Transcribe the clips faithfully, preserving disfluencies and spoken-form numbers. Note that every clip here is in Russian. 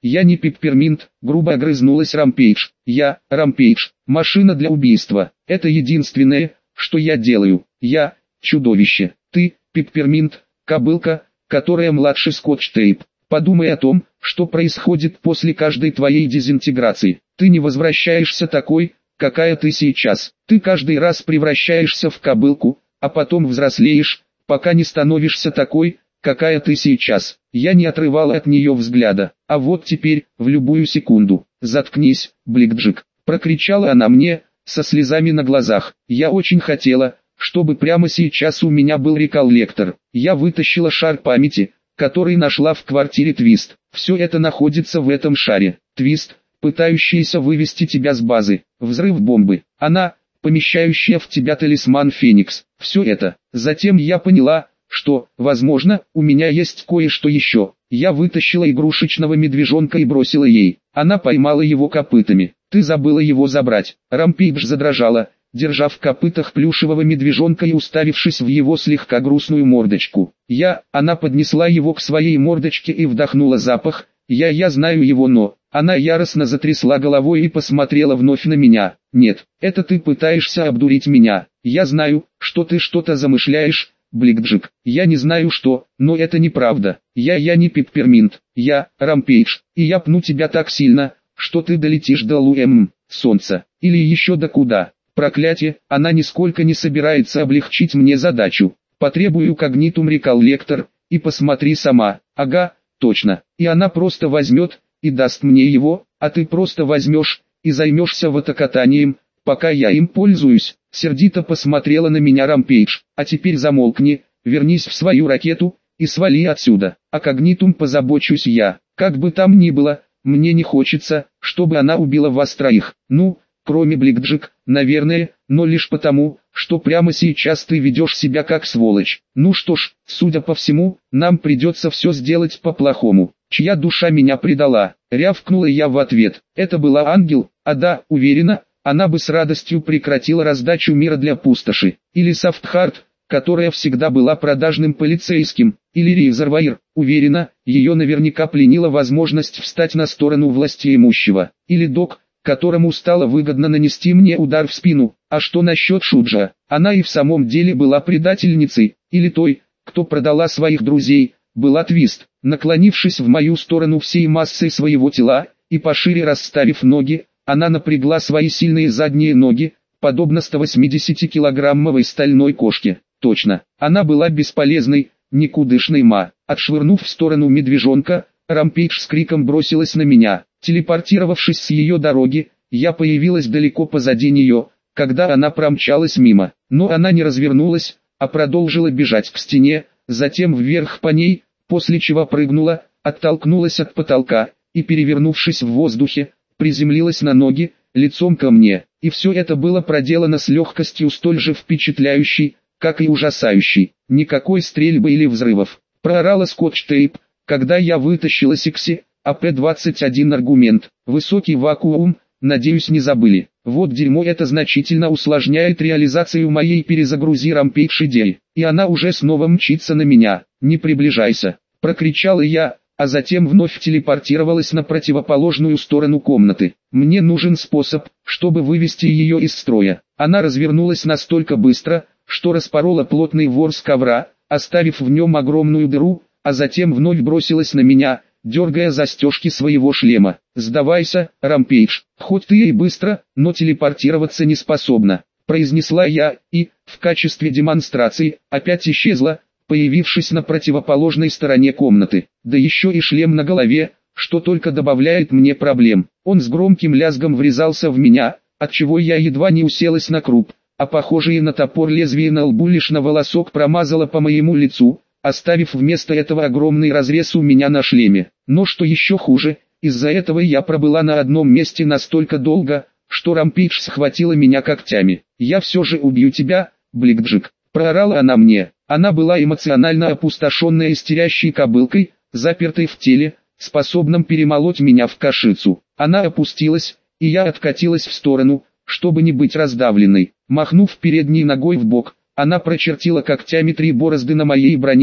Я не Пепперминт, грубо огрызнулась Рампейдж. Я, Рампейдж, машина для убийства. Это единственное, что я делаю. Я, чудовище. Ты, Пепперминт, кобылка, которая младше Скотч-Тейп. Подумай о том, что происходит после каждой твоей дезинтеграции. Ты не возвращаешься такой, какая ты сейчас. Ты каждый раз превращаешься в кобылку, а потом взрослеешь, пока не становишься такой, какая ты сейчас. Я не отрывал от нее взгляда. А вот теперь, в любую секунду. Заткнись, Бликджик, прокричала она мне, со слезами на глазах. Я очень хотела, чтобы прямо сейчас у меня был реколлектор. Я вытащила шар памяти, который нашла в квартире Твист. Все это находится в этом шаре. Твист, пытающийся вывести тебя с базы. Взрыв бомбы. Она, помещающая в тебя талисман Феникс. Все это. Затем я поняла, что, возможно, у меня есть кое-что еще. Я вытащила игрушечного медвежонка и бросила ей. Она поймала его копытами. Ты забыла его забрать. Рампейдж задрожала, держа в копытах плюшевого медвежонка и уставившись в его слегка грустную мордочку. Я, она поднесла его к своей мордочке и вдохнула запах. Я, я знаю его, но... Она яростно затрясла головой и посмотрела вновь на меня. Нет, это ты пытаешься обдурить меня. Я знаю, что ты что-то замышляешь, Бликджик. Я не знаю что, но это неправда. Я, я не Пепперминт. Я, Рампейдж. И я пну тебя так сильно, что ты долетишь до Луэм, солнца. Или еще до куда. Проклятие, она нисколько не собирается облегчить мне задачу. Потребую когнитум реколлектор, и посмотри сама. Ага, точно. И она просто возьмет и даст мне его, а ты просто возьмешь и займешься ватокатанием, пока я им пользуюсь. Сердито посмотрела на меня Рампейдж. А теперь замолкни, вернись в свою ракету и свали отсюда. О когнитум позабочусь я. Как бы там ни было, мне не хочется, чтобы она убила вас троих. Ну, кроме Бликджик, наверное, но лишь потому, что прямо сейчас ты ведешь себя как сволочь. Ну что ж, судя по всему, нам придется все сделать по-плохому. Чья душа меня предала? Рявкнула я в ответ. Это была Ангел, а да, уверена, она бы с радостью прекратила раздачу мира для пустоши. Или Софтхарт, которая всегда была продажным полицейским. Или Резерваир, уверена, ее наверняка пленила возможность встать на сторону властеимущего. Или Док, которому стало выгодно нанести мне удар в спину. А что насчет Шуджа? Она и в самом деле была предательницей. Или той, кто продала своих друзей, была Твист. Наклонившись в мою сторону всей массой своего тела, и пошире расставив ноги, она напрягла свои сильные задние ноги, подобно ста восьмидесятикилограммовой стальной кошке. Точно, она была бесполезной, никудышной ма. Отшвырнув в сторону медвежонка, Рампейдж с криком бросилась на меня. Телепортировавшись с ее дороги, я появилась далеко позади нее, когда она промчалась мимо. Но она не развернулась, а продолжила бежать к стене, затем вверх по ней, после чего прыгнула, оттолкнулась от потолка, и перевернувшись в воздухе, приземлилась на ноги, лицом ко мне. И все это было проделано с легкостью столь же впечатляющей, как и ужасающей. Никакой стрельбы или взрывов. Проорала Скотч-Тейп, когда я вытащила Сикси, а П двадцать один аргумент. Высокий вакуум, надеюсь не забыли. Вот дерьмо, это значительно усложняет реализацию моей перезагрузи Рампейдж идеи. И она уже снова мчится на меня. Не приближайся, прокричала я, а затем вновь телепортировалась на противоположную сторону комнаты. Мне нужен способ, чтобы вывести ее из строя. Она развернулась настолько быстро, что распорола плотный ворс ковра, оставив в нем огромную дыру, а затем вновь бросилась на меня, дергая застежки своего шлема. «Сдавайся, Рампейдж, хоть ты и быстро, но телепортироваться не способна», произнесла я, и, в качестве демонстрации, опять исчезла, появившись на противоположной стороне комнаты. Да еще и шлем на голове, что только добавляет мне проблем. Он с громким лязгом врезался в меня, отчего я едва не уселась на круп, а похожее на топор лезвие на лбу лишь на волосок промазало по моему лицу, оставив вместо этого огромный разрез у меня на шлеме. Но что еще хуже, из-за этого я пробыла на одном месте настолько долго, что Рампейдж схватила меня когтями. «Я все же убью тебя, Бликджик», проорала она мне. Она была эмоционально опустошенной истерящей кобылкой, запертой в теле, способном перемолоть меня в кашицу. Она опустилась, и я откатилась в сторону, чтобы не быть раздавленной. Махнув передней ногой в бок, она прочертила когтями три борозды на моей броне,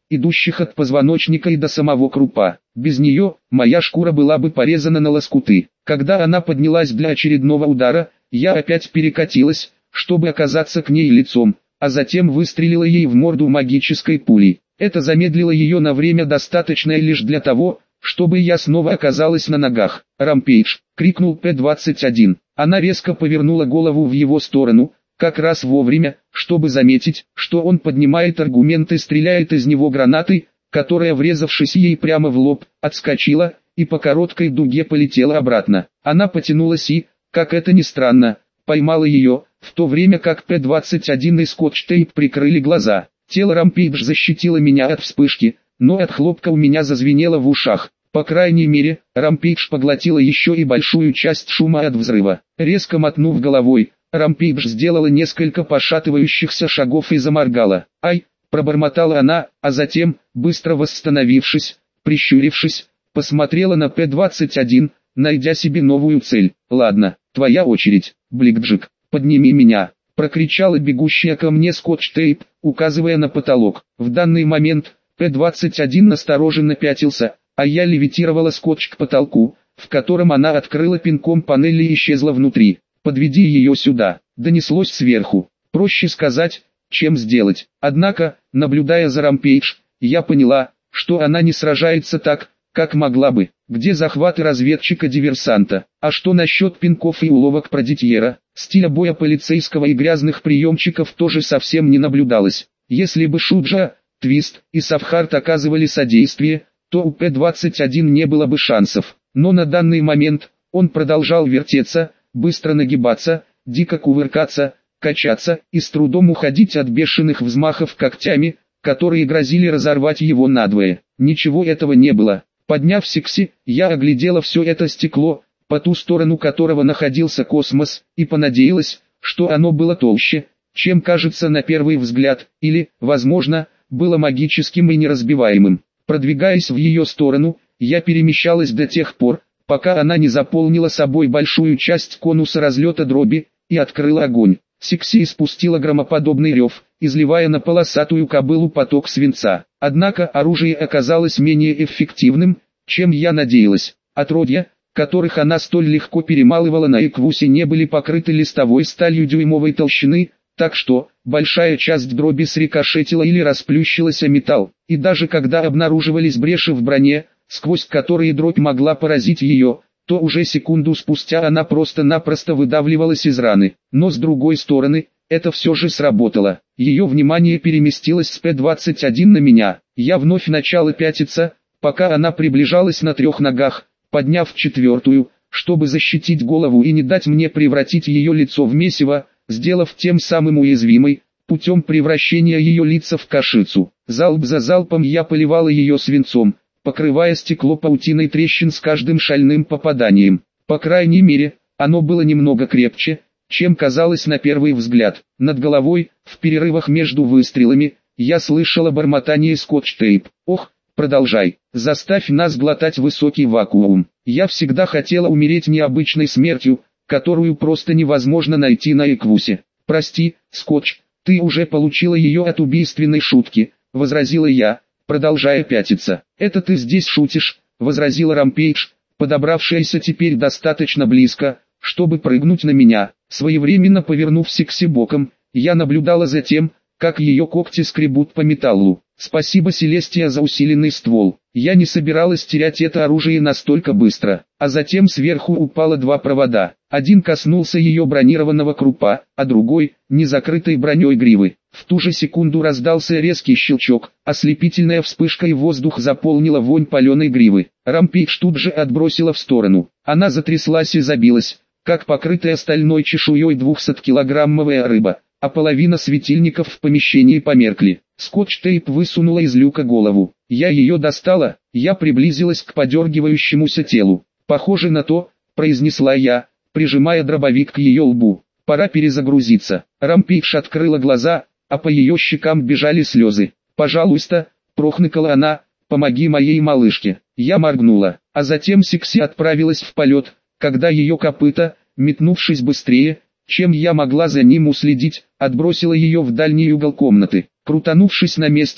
идущих от позвоночника и до самого крупа. Без нее, моя шкура была бы порезана на лоскуты. Когда она поднялась для очередного удара, я опять перекатилась, чтобы оказаться к ней лицом, а затем выстрелила ей в морду магической пулей. Это замедлило ее на время достаточное лишь для того, чтобы я снова оказалась на ногах. «Рампейдж!» — крикнул П двадцать один. Она резко повернула голову в его сторону, как раз вовремя, чтобы заметить, что он поднимает аргумент и стреляет из него гранатой, которая, врезавшись ей прямо в лоб, отскочила и по короткой дуге полетела обратно. Она потянулась и, как это ни странно, поймала ее, в то время как П двадцать один и Скотч-Тейп прикрыли глаза. Тело Рампейдж защитило меня от вспышки, но от хлопка у меня зазвенело в ушах. По крайней мере, Рампейдж поглотила еще и большую часть шума от взрыва. Резко мотнув головой, Рампейдж сделала несколько пошатывающихся шагов и заморгала. «Ай!» – пробормотала она, а затем, быстро восстановившись, прищурившись, посмотрела на П двадцать один, найдя себе новую цель. «Ладно, твоя очередь, Бликджик, подними меня!» – прокричала бегущая ко мне Скотч-Тейп, указывая на потолок. В данный момент П двадцать один настороженно пятился, а я левитировала скотч к потолку, в котором она открыла пинком панель и исчезла внутри. «Подведи ее сюда», — донеслось сверху. Проще сказать, чем сделать. Однако, наблюдая за Рампейдж, я поняла, что она не сражается так, как могла бы. Где захваты разведчика-диверсанта? А что насчет пинков и уловок продитьера? Стиля боя полицейского и грязных приемчиков тоже совсем не наблюдалось. Если бы Шуджа, Твист и Савхарт оказывали содействие, то у П двадцать один не было бы шансов. Но на данный момент, он продолжал вертеться, быстро нагибаться, дико кувыркаться, качаться и с трудом уходить от бешеных взмахов когтями, которые грозили разорвать его надвое. Ничего этого не было. Подняв Секси, я оглядела все это стекло, по ту сторону которого находился космос, и понадеялась, что оно было толще, чем кажется на первый взгляд, или, возможно, было магическим и неразбиваемым. Продвигаясь в ее сторону, я перемещалась до тех пор, пока она не заполнила собой большую часть конуса разлета дроби, и открыла огонь. Секси испустила громоподобный рев, изливая на полосатую кобылу поток свинца. Однако оружие оказалось менее эффективным, чем я надеялась. Отродья, которых она столь легко перемалывала на Эквусе, не были покрыты листовой сталью дюймовой толщины, так что, большая часть дроби срикошетила или расплющилась о металл, и даже когда обнаруживались бреши в броне, сквозь которые дробь могла поразить ее, то уже секунду спустя она просто-напросто выдавливалась из раны. Но с другой стороны, это все же сработало. Ее внимание переместилось с П двадцать один на меня. Я вновь начала пятиться, пока она приближалась на трех ногах, подняв четвертую, чтобы защитить голову и не дать мне превратить ее лицо в месиво, сделав тем самым уязвимой, путем превращения ее лица в кашицу. Залп за залпом я поливала ее свинцом, покрывая стекло паутиной трещин с каждым шальным попаданием. По крайней мере, оно было немного крепче, чем казалось на первый взгляд. Над головой, в перерывах между выстрелами, я слышала бормотание Скотч-Тейп. «Ох, продолжай, заставь нас глотать высокий вакуум. Я всегда хотела умереть необычной смертью, которую просто невозможно найти на Эквусе». «Прости, Скотч, ты уже получила ее от убийственной шутки», — возразила я, продолжая пятиться. «Это ты здесь шутишь», — возразила Рампейдж, подобравшаяся теперь достаточно близко, чтобы прыгнуть на меня. Своевременно повернув Секси боком, я наблюдала за тем, как ее когти скребут по металлу. Спасибо, Селестия, за усиленный ствол. Я не собиралась терять это оружие настолько быстро. А затем сверху упало два провода. Один коснулся ее бронированного крупа, а другой — незакрытой броней гривы. В ту же секунду раздался резкий щелчок, ослепительная вспышка и воздух заполнила вонь паленой гривы. Рампейдж тут же отбросила в сторону. Она затряслась и забилась, как покрытая стальной чешуей двухсоткилограммовая рыба, а половина светильников в помещении померкли. Скотч-Тейп высунула из люка голову. Я ее достала, я приблизилась к подергивающемуся телу. «Похоже на то», — произнесла я, прижимая дробовик к ее лбу. «Пора перезагрузиться». Рампейдж открыла глаза, а по ее щекам бежали слезы. «Пожалуйста», — прохныкала она, — «помоги моей малышке». Я моргнула, а затем Секси отправилась в полет, когда ее копыта, метнувшись быстрее, чем я могла за ним уследить, отбросила ее в дальний угол комнаты. Крутанувшись на месте,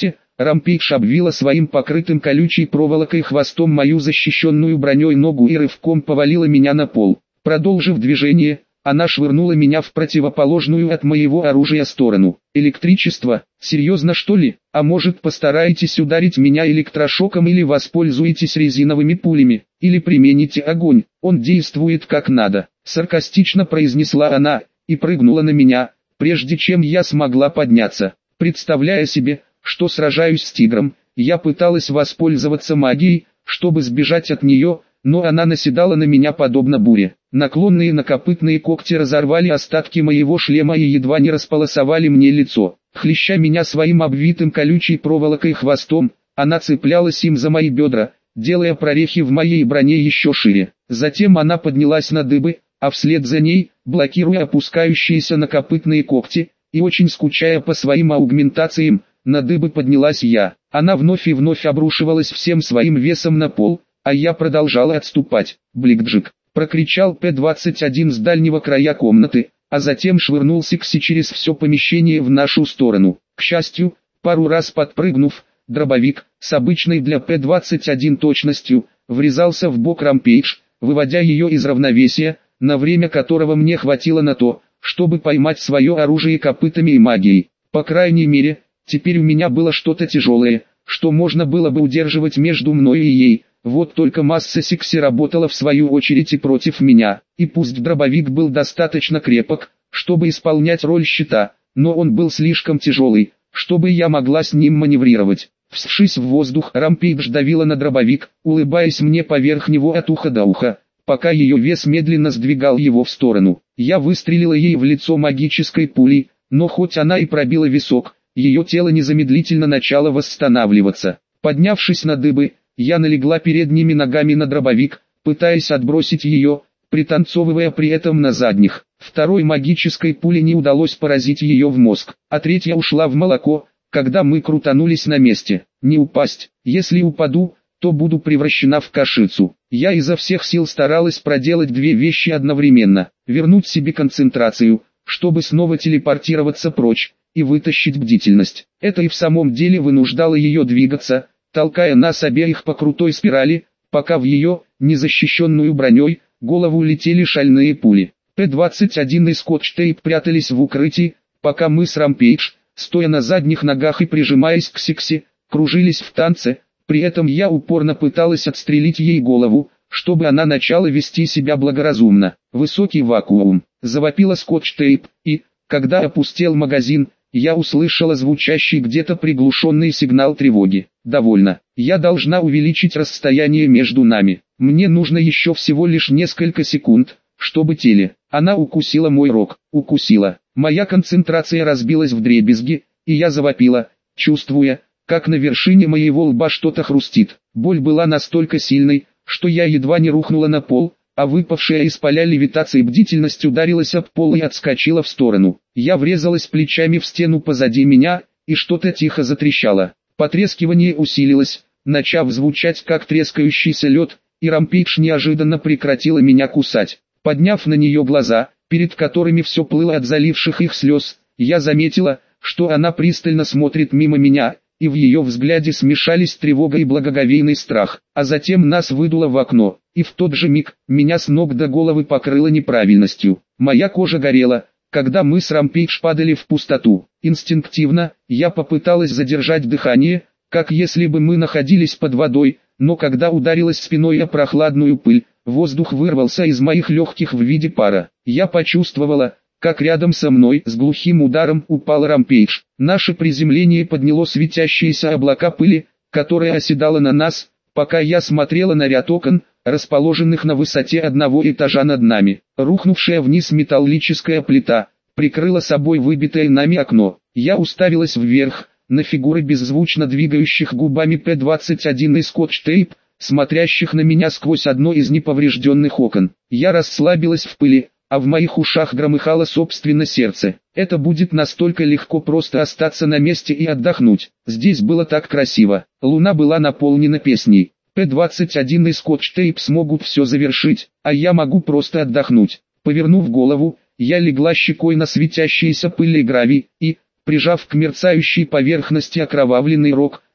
Рампейдж обвила своим покрытым колючей проволокой хвостом мою защищенную броней ногу и рывком повалила меня на пол. Продолжив движение, она швырнула меня в противоположную от моего оружия сторону. Электричество? Серьезно, что ли? А может, постараетесь ударить меня электрошоком или воспользуетесь резиновыми пулями, или примените огонь, он действует как надо. Саркастично произнесла она, и прыгнула на меня, прежде чем я смогла подняться. Представляя себе, что сражаюсь с тигром, я пыталась воспользоваться магией, чтобы сбежать от нее, но она наседала на меня подобно буре. Наклонные накопытные когти разорвали остатки моего шлема и едва не располосовали мне лицо. Хлеща меня своим обвитым колючей проволокой хвостом, она цеплялась им за мои бедра, делая прорехи в моей броне еще шире. Затем она поднялась на дыбы, а вслед за ней, блокируя опускающиеся накопытные когти, и очень скучая по своим аугментациям, на дыбы поднялась я. Она вновь и вновь обрушивалась всем своим весом на пол, а я продолжала отступать. «Бликджик!» — прокричал П двадцать один с дальнего края комнаты, а затем швырнул Сикси через все помещение в нашу сторону. К счастью, пару раз подпрыгнув, дробовик, с обычной для П двадцать один точностью, врезался в бок Рампейдж, выводя ее из равновесия, на время которого мне хватило на то, чтобы поймать свое оружие копытами и магией. По крайней мере, теперь у меня было что-то тяжелое, что можно было бы удерживать между мной и ей. Вот только масса Сикси работала в свою очередь и против меня, и пусть дробовик был достаточно крепок, чтобы исполнять роль щита, но он был слишком тяжелый, чтобы я могла с ним маневрировать. Взвшись в воздух, Рампейдж давила на дробовик, улыбаясь мне поверх него от уха до уха, пока ее вес медленно сдвигал его в сторону. Я выстрелила ей в лицо магической пулей, но хоть она и пробила висок, ее тело незамедлительно начало восстанавливаться. Поднявшись на дыбы, я налегла передними ногами на дробовик, пытаясь отбросить ее, пританцовывая при этом на задних. Второй магической пуле не удалось поразить ее в мозг, а третья ушла в молоко, когда мы крутанулись на месте. Не упасть, если упаду, то буду превращена в кашицу. Я изо всех сил старалась проделать две вещи одновременно: вернуть себе концентрацию, чтобы снова телепортироваться прочь, и вытащить бдительность. Это и в самом деле вынуждало ее двигаться, толкая нас обеих по крутой спирали, пока в ее, незащищенную броней, голову летели шальные пули. П двадцать один и Скотч-Тейп прятались в укрытии, пока мы с Рампейдж, стоя на задних ногах и прижимаясь к Сикси, кружились в танце. При этом я упорно пыталась отстрелить ей голову, чтобы она начала вести себя благоразумно. Высокий вакуум, завопила Скотч-Тейп, и, когда опустел магазин, я услышала звучащий где-то приглушенный сигнал тревоги. Довольно. Я должна увеличить расстояние между нами. Мне нужно еще всего лишь несколько секунд, чтобы теле. Она укусила мой рог. Укусила. Моя концентрация разбилась вдребезги, и я завопила, чувствуя, как на вершине моего лба что-то хрустит. Боль была настолько сильной, что я едва не рухнула на пол, а выпавшая из поля левитации бдительность ударилась об пол и отскочила в сторону. Я врезалась плечами в стену позади меня, и что-то тихо затрещало. Потрескивание усилилось, начав звучать как трескающийся лед, и Рампейдж неожиданно прекратила меня кусать. Подняв на нее глаза, перед которыми все плыло от заливших их слез, я заметила, что она пристально смотрит мимо меня, и в ее взгляде смешались тревога и благоговейный страх. А затем нас выдуло в окно, и в тот же миг меня с ног до головы покрыло неправильностью. Моя кожа горела, когда мы с Рампейдж падали в пустоту. Инстинктивно, я попыталась задержать дыхание, как если бы мы находились под водой, но когда ударилась спиной о прохладную пыль, воздух вырвался из моих легких в виде пара. Я почувствовала, как рядом со мной с глухим ударом упал Рампейдж. Наше приземление подняло светящиеся облака пыли, которая оседала на нас, пока я смотрела на ряд окон, расположенных на высоте одного этажа над нами. Рухнувшая вниз металлическая плита прикрыла собой выбитое нами окно. Я уставилась вверх, на фигуры беззвучно двигающих губами П двадцать один и Скотч-Тейп, смотрящих на меня сквозь одно из неповрежденных окон. Я расслабилась в пыли, а в моих ушах громыхало собственно сердце. Это будет настолько легко просто остаться на месте и отдохнуть. Здесь было так красиво. Луна была наполнена песней. П двадцать один и Скотч-Тейп смогут все завершить, а я могу просто отдохнуть. Повернув голову, я легла щекой на светящиеся пыль и гравий, и, прижав к мерцающей поверхности окровавленный рог,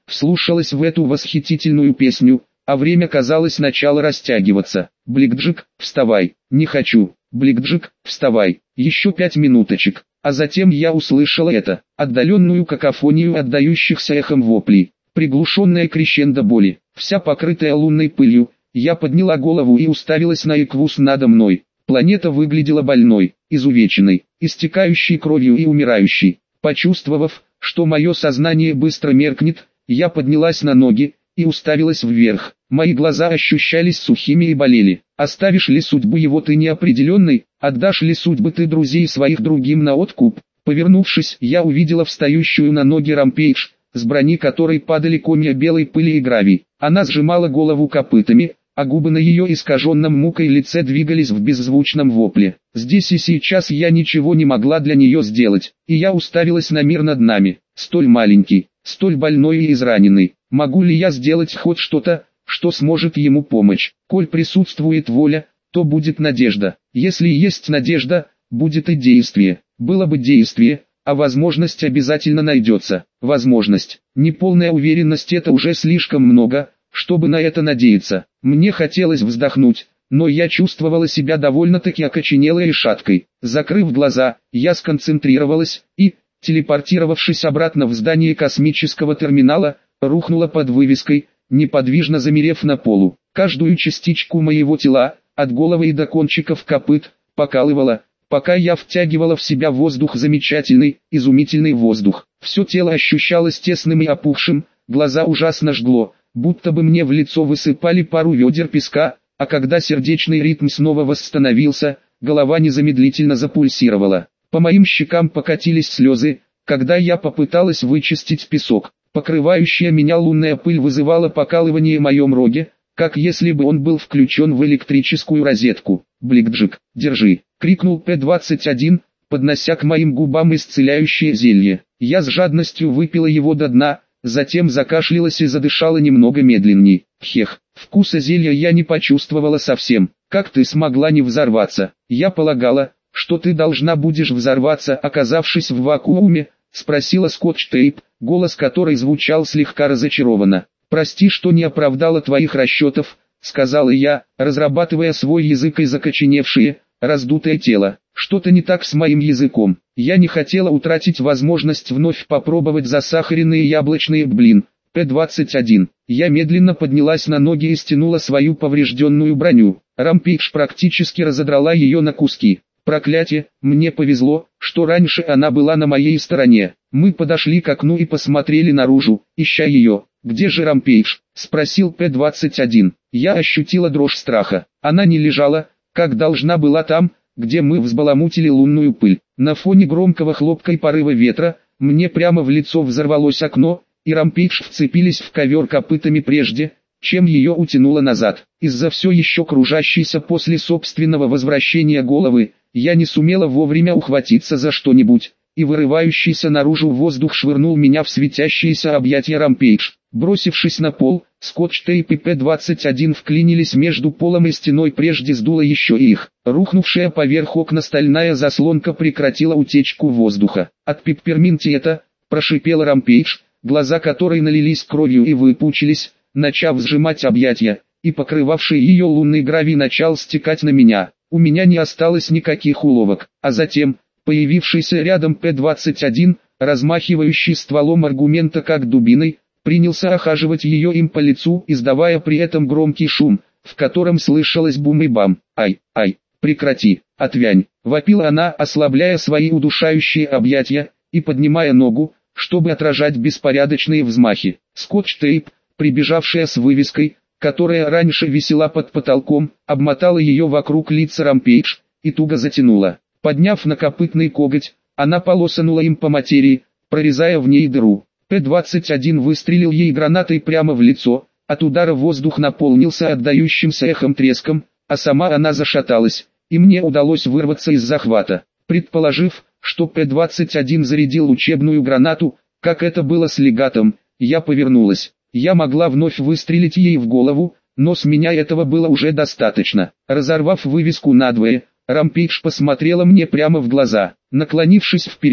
вслушалась в эту восхитительную песню, а время казалось начало растягиваться. «Бликджик, вставай!» «Не хочу!» «Бликджик, вставай!» «Еще пять минуточек!» А затем я услышала это, отдаленную какофонию отдающихся эхом воплей, приглушенное крещендо боли, вся покрытая лунной пылью. Я подняла голову и уставилась на Эквус надо мной. Планета выглядела больной, изувеченной, истекающей кровью и умирающей. Почувствовав, что мое сознание быстро меркнет, я поднялась на ноги и уставилась вверх. Мои глаза ощущались сухими и болели. Оставишь ли судьбу его ты неопределенной, отдашь ли судьбы ты друзей своих другим на откуп? Повернувшись, я увидела встающую на ноги Рампейдж, с брони которой падали комья белой пыли и гравий. Она сжимала голову копытами, а губы на ее искаженном мукой лице двигались в беззвучном вопле. Здесь и сейчас я ничего не могла для нее сделать, и я уставилась на мир над нами, столь маленький, столь больной и израненный. Могу ли я сделать хоть что-то, что сможет ему помочь? Коль присутствует воля, то будет надежда. Если есть надежда, будет и действие. Было бы действие, а возможность обязательно найдется. Возможность. Неполная уверенность — это уже слишком много, чтобы на это надеяться. Мне хотелось вздохнуть, но я чувствовала себя довольно-таки окоченелой и шаткой. Закрыв глаза, я сконцентрировалась и, телепортировавшись обратно в здание космического терминала, рухнула под вывеской, неподвижно замерев на полу. Каждую частичку моего тела, от головы и до кончиков копыт, покалывала, пока я втягивала в себя воздух, замечательный, изумительный воздух. Все тело ощущалось тесным и опухшим, глаза ужасно жгло, будто бы мне в лицо высыпали пару ведер песка, а когда сердечный ритм снова восстановился, голова незамедлительно запульсировала. По моим щекам покатились слезы, когда я попыталась вычистить песок. Покрывающая меня лунная пыль вызывала покалывание в моем роге, как если бы он был включен в электрическую розетку. «Бликджик, держи!» — крикнул П двадцать один, поднося к моим губам исцеляющее зелье. Я с жадностью выпила его до дна, затем закашлялась и задышала немного медленней. Хех, вкуса зелья я не почувствовала совсем. Как ты смогла не взорваться? Я полагала, что ты должна будешь взорваться, оказавшись в вакууме, спросила Скотч-Тейп, голос которой звучал слегка разочарованно. «Прости, что не оправдала твоих расчетов», — сказала я, разрабатывая свой язык и закоченевшее, раздутое тело. «Что-то не так с моим языком. Я не хотела утратить возможность вновь попробовать засахаренные яблочные блин». П двадцать один. Я медленно поднялась на ноги и стянула свою поврежденную броню. Рампейдж практически разодрала ее на куски. Проклятие, мне повезло, что раньше она была на моей стороне. Мы подошли к окну и посмотрели наружу, ища ее. «Где же Рампейдж?» — спросил П двадцать один. Я ощутила дрожь страха. Она не лежала, как должна была там, где мы взбаламутили лунную пыль. На фоне громкого хлопка и порыва ветра, мне прямо в лицо взорвалось окно, и Рампейдж вцепились в ковер копытами прежде, чем ее утянуло назад. Из-за все еще кружащейся после собственного возвращения головы, я не сумела вовремя ухватиться за что-нибудь, и вырывающийся наружу воздух швырнул меня в светящиеся объятия Рампейдж. Бросившись на пол, Скотч-Тейп и П двадцать один вклинились между полом и стеной, прежде сдуло еще и их. Рухнувшая поверх окна стальная заслонка прекратила утечку воздуха. «От пепперминтиета», — прошипела Рампейдж, глаза которой налились кровью и выпучились, начав сжимать объятия, и покрывавший ее лунный гравий начал стекать на меня. У меня не осталось никаких уловок, а затем, появившийся рядом П двадцать один, размахивающий стволом аргумента как дубиной, принялся охаживать ее им по лицу, издавая при этом громкий шум, в котором слышалось бум и бам. «Ай, ай, прекрати, отвянь!» — вопила она, ослабляя свои удушающие объятия, и поднимая ногу, чтобы отражать беспорядочные взмахи. Скотч-Тейп, прибежавшая с вывеской, которая раньше висела под потолком, обмотала ее вокруг лица Рампейдж, и туго затянула. Подняв накопытный коготь, она полосанула им по материи, прорезая в ней дыру. П двадцать один выстрелил ей гранатой прямо в лицо, от удара воздух наполнился отдающимся эхом треском, а сама она зашаталась, и мне удалось вырваться из захвата. Предположив, что П двадцать один зарядил учебную гранату, как это было с легатом, я повернулась. Я могла вновь выстрелить ей в голову, но с меня этого было уже достаточно. Разорвав вывеску надвое, Рампейдж посмотрела мне прямо в глаза. Наклонившись вперед,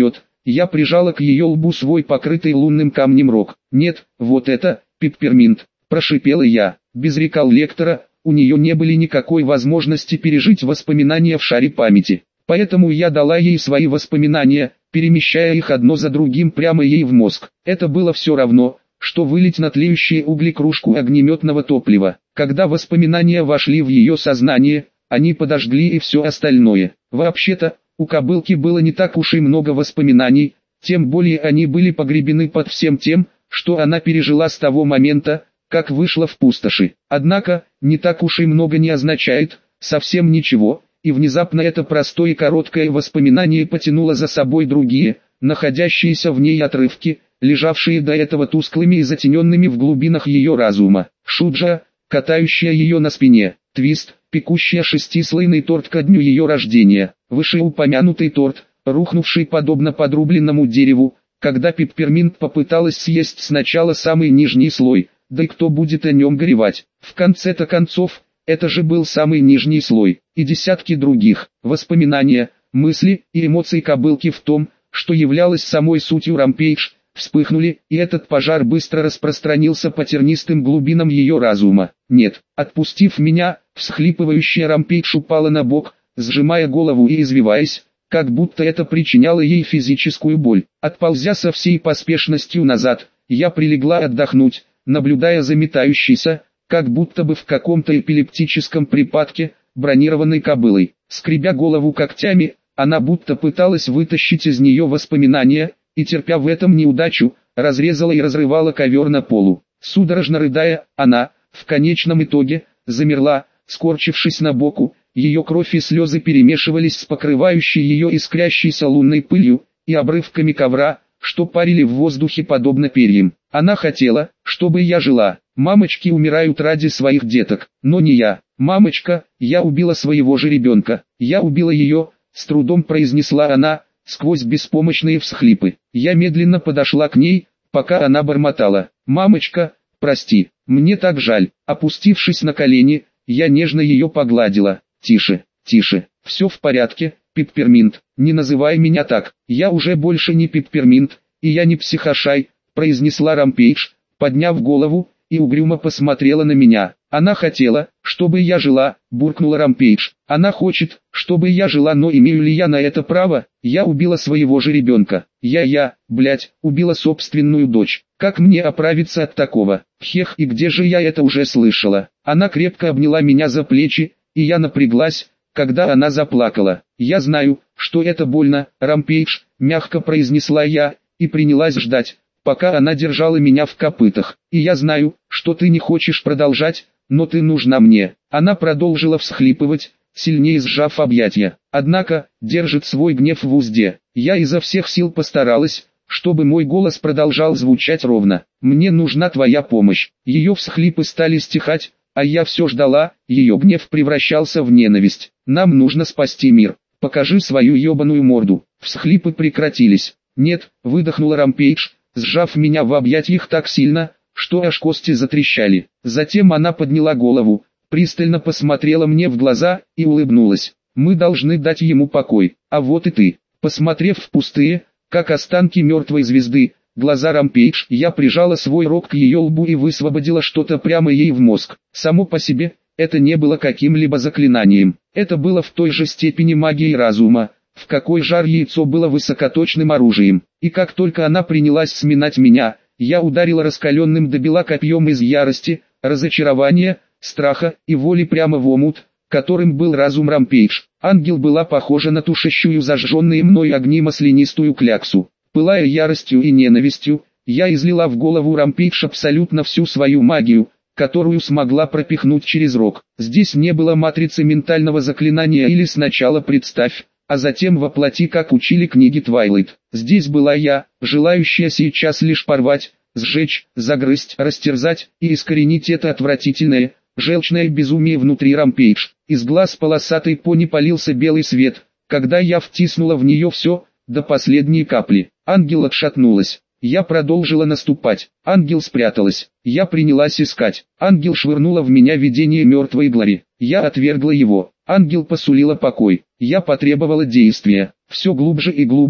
Я прижала к ее лбу свой покрытый лунным камнем рог. «Нет, вот это, пепперминт», – прошипела я. Без реколлектора у нее не было никакой возможности пережить воспоминания в шаре памяти. Поэтому я дала ей свои воспоминания, перемещая их одно за другим прямо ей в мозг. Это было все равно, что вылить на тлеющие угли кружку огнеметного топлива. Когда воспоминания вошли в ее сознание, они подожгли и все остальное. Вообще-то, у кобылки было не так уж и много воспоминаний, тем более они были погребены под всем тем, что она пережила с того момента, как вышла в пустоши. Однако, не так уж и много не означает совсем ничего, и внезапно это простое и короткое воспоминание потянуло за собой другие, находящиеся в ней отрывки, лежавшие до этого тусклыми и затененными в глубинах ее разума. Шуджа, катающая ее на спине, Твист, пекущая шестислойный торт ко дню ее рождения, вышеупомянутый торт, рухнувший подобно подрубленному дереву, когда Пепперминт попыталась съесть сначала самый нижний слой, да и кто будет о нем горевать. В конце-то концов, это же был самый нижний слой, и десятки других, воспоминания, мысли и эмоции кобылки в том, что являлось самой сутью Рампейдж, вспыхнули, и этот пожар быстро распространился по тернистым глубинам ее разума. Нет, отпустив меня, всхлипывающая Рампейдж упала на бок, сжимая голову и извиваясь, как будто это причиняло ей физическую боль. Отползя со всей поспешностью назад, я прилегла отдохнуть, наблюдая за метающейся, как будто бы в каком-то эпилептическом припадке, бронированной кобылой. Скребя голову когтями, она будто пыталась вытащить из нее воспоминания, и терпя в этом неудачу, разрезала и разрывала ковер на полу. Судорожно рыдая, она, в конечном итоге, замерла, скорчившись на боку, ее кровь и слезы перемешивались с покрывающей ее искрящейся лунной пылью, и обрывками ковра, что парили в воздухе подобно перьям. Она хотела, чтобы я жила. Мамочки умирают ради своих деток, но не я. Мамочка, я убила своего же ребенка. Я убила ее, с трудом произнесла она, сквозь беспомощные всхлипы. Я медленно подошла к ней, пока она бормотала. «Мамочка, прости, мне так жаль». Опустившись на колени, я нежно ее погладила. «Тише, тише, все в порядке, Пепперминт, не называй меня так. Я уже больше не Пепперминт, и я не психошай», произнесла Рампейдж, подняв голову, и угрюмо посмотрела на меня. «Она хотела, чтобы я жила», буркнула Рампейдж. «Она хочет, чтобы я жила, но имею ли я на это право? Я убила своего же ребенка. Я-я, блять, убила собственную дочь. Как мне оправиться от такого? Хех, и где же я это уже слышала?» Она крепко обняла меня за плечи, и я напряглась, когда она заплакала. «Я знаю, что это больно, Рампейдж», мягко произнесла я, и принялась ждать, пока она держала меня в копытах. «И я знаю, что ты не хочешь продолжать, но ты нужна мне». Она продолжила всхлипывать, сильнее сжав объятия. Однако, держит свой гнев в узде. Я изо всех сил постаралась, чтобы мой голос продолжал звучать ровно. «Мне нужна твоя помощь». Ее всхлипы стали стихать, а я все ждала, ее гнев превращался в ненависть. «Нам нужно спасти мир. Покажи свою ебаную морду». Всхлипы прекратились. «Нет», выдохнула Рампейдж, сжав меня в объятиях так сильно, что аж кости затрещали. Затем она подняла голову, пристально посмотрела мне в глаза и улыбнулась. «Мы должны дать ему покой, а вот и ты». Посмотрев в пустые, как останки мертвой звезды, глаза Рампейдж, я прижала свой рог к ее лбу и высвободила что-то прямо ей в мозг. Само по себе, это не было каким-либо заклинанием. Это было в той же степени магии разума, в какой жар яйцо было высокоточным оружием. И как только она принялась сминать меня, я ударила раскаленным до бела копьем из ярости, разочарования, страха и воли прямо в омут, которым был разум Рампейдж. Ангел была похожа на тушащую зажженные мной огни маслянистую кляксу. Пылая яростью и ненавистью, я излила в голову Рампейдж абсолютно всю свою магию, которую смогла пропихнуть через рог. Здесь не было матрицы ментального заклинания или «сначала представь, а затем воплоти», как учили книги Твайлайт. Здесь была я, желающая сейчас лишь порвать, сжечь, загрызть, растерзать и искоренить это отвратительное, желчное безумие внутри Рампейдж. Из глаз полосатой пони полился белый свет, когда я втиснула в нее все, до последней капли. Ангел отшатнулась. Я продолжила наступать. Ангел спряталась. Я принялась искать. Ангел швырнула в меня видение мертвой Глори. Я отвергла его. Ангел посулила покой. Я потребовала действия. Все глубже и глубже,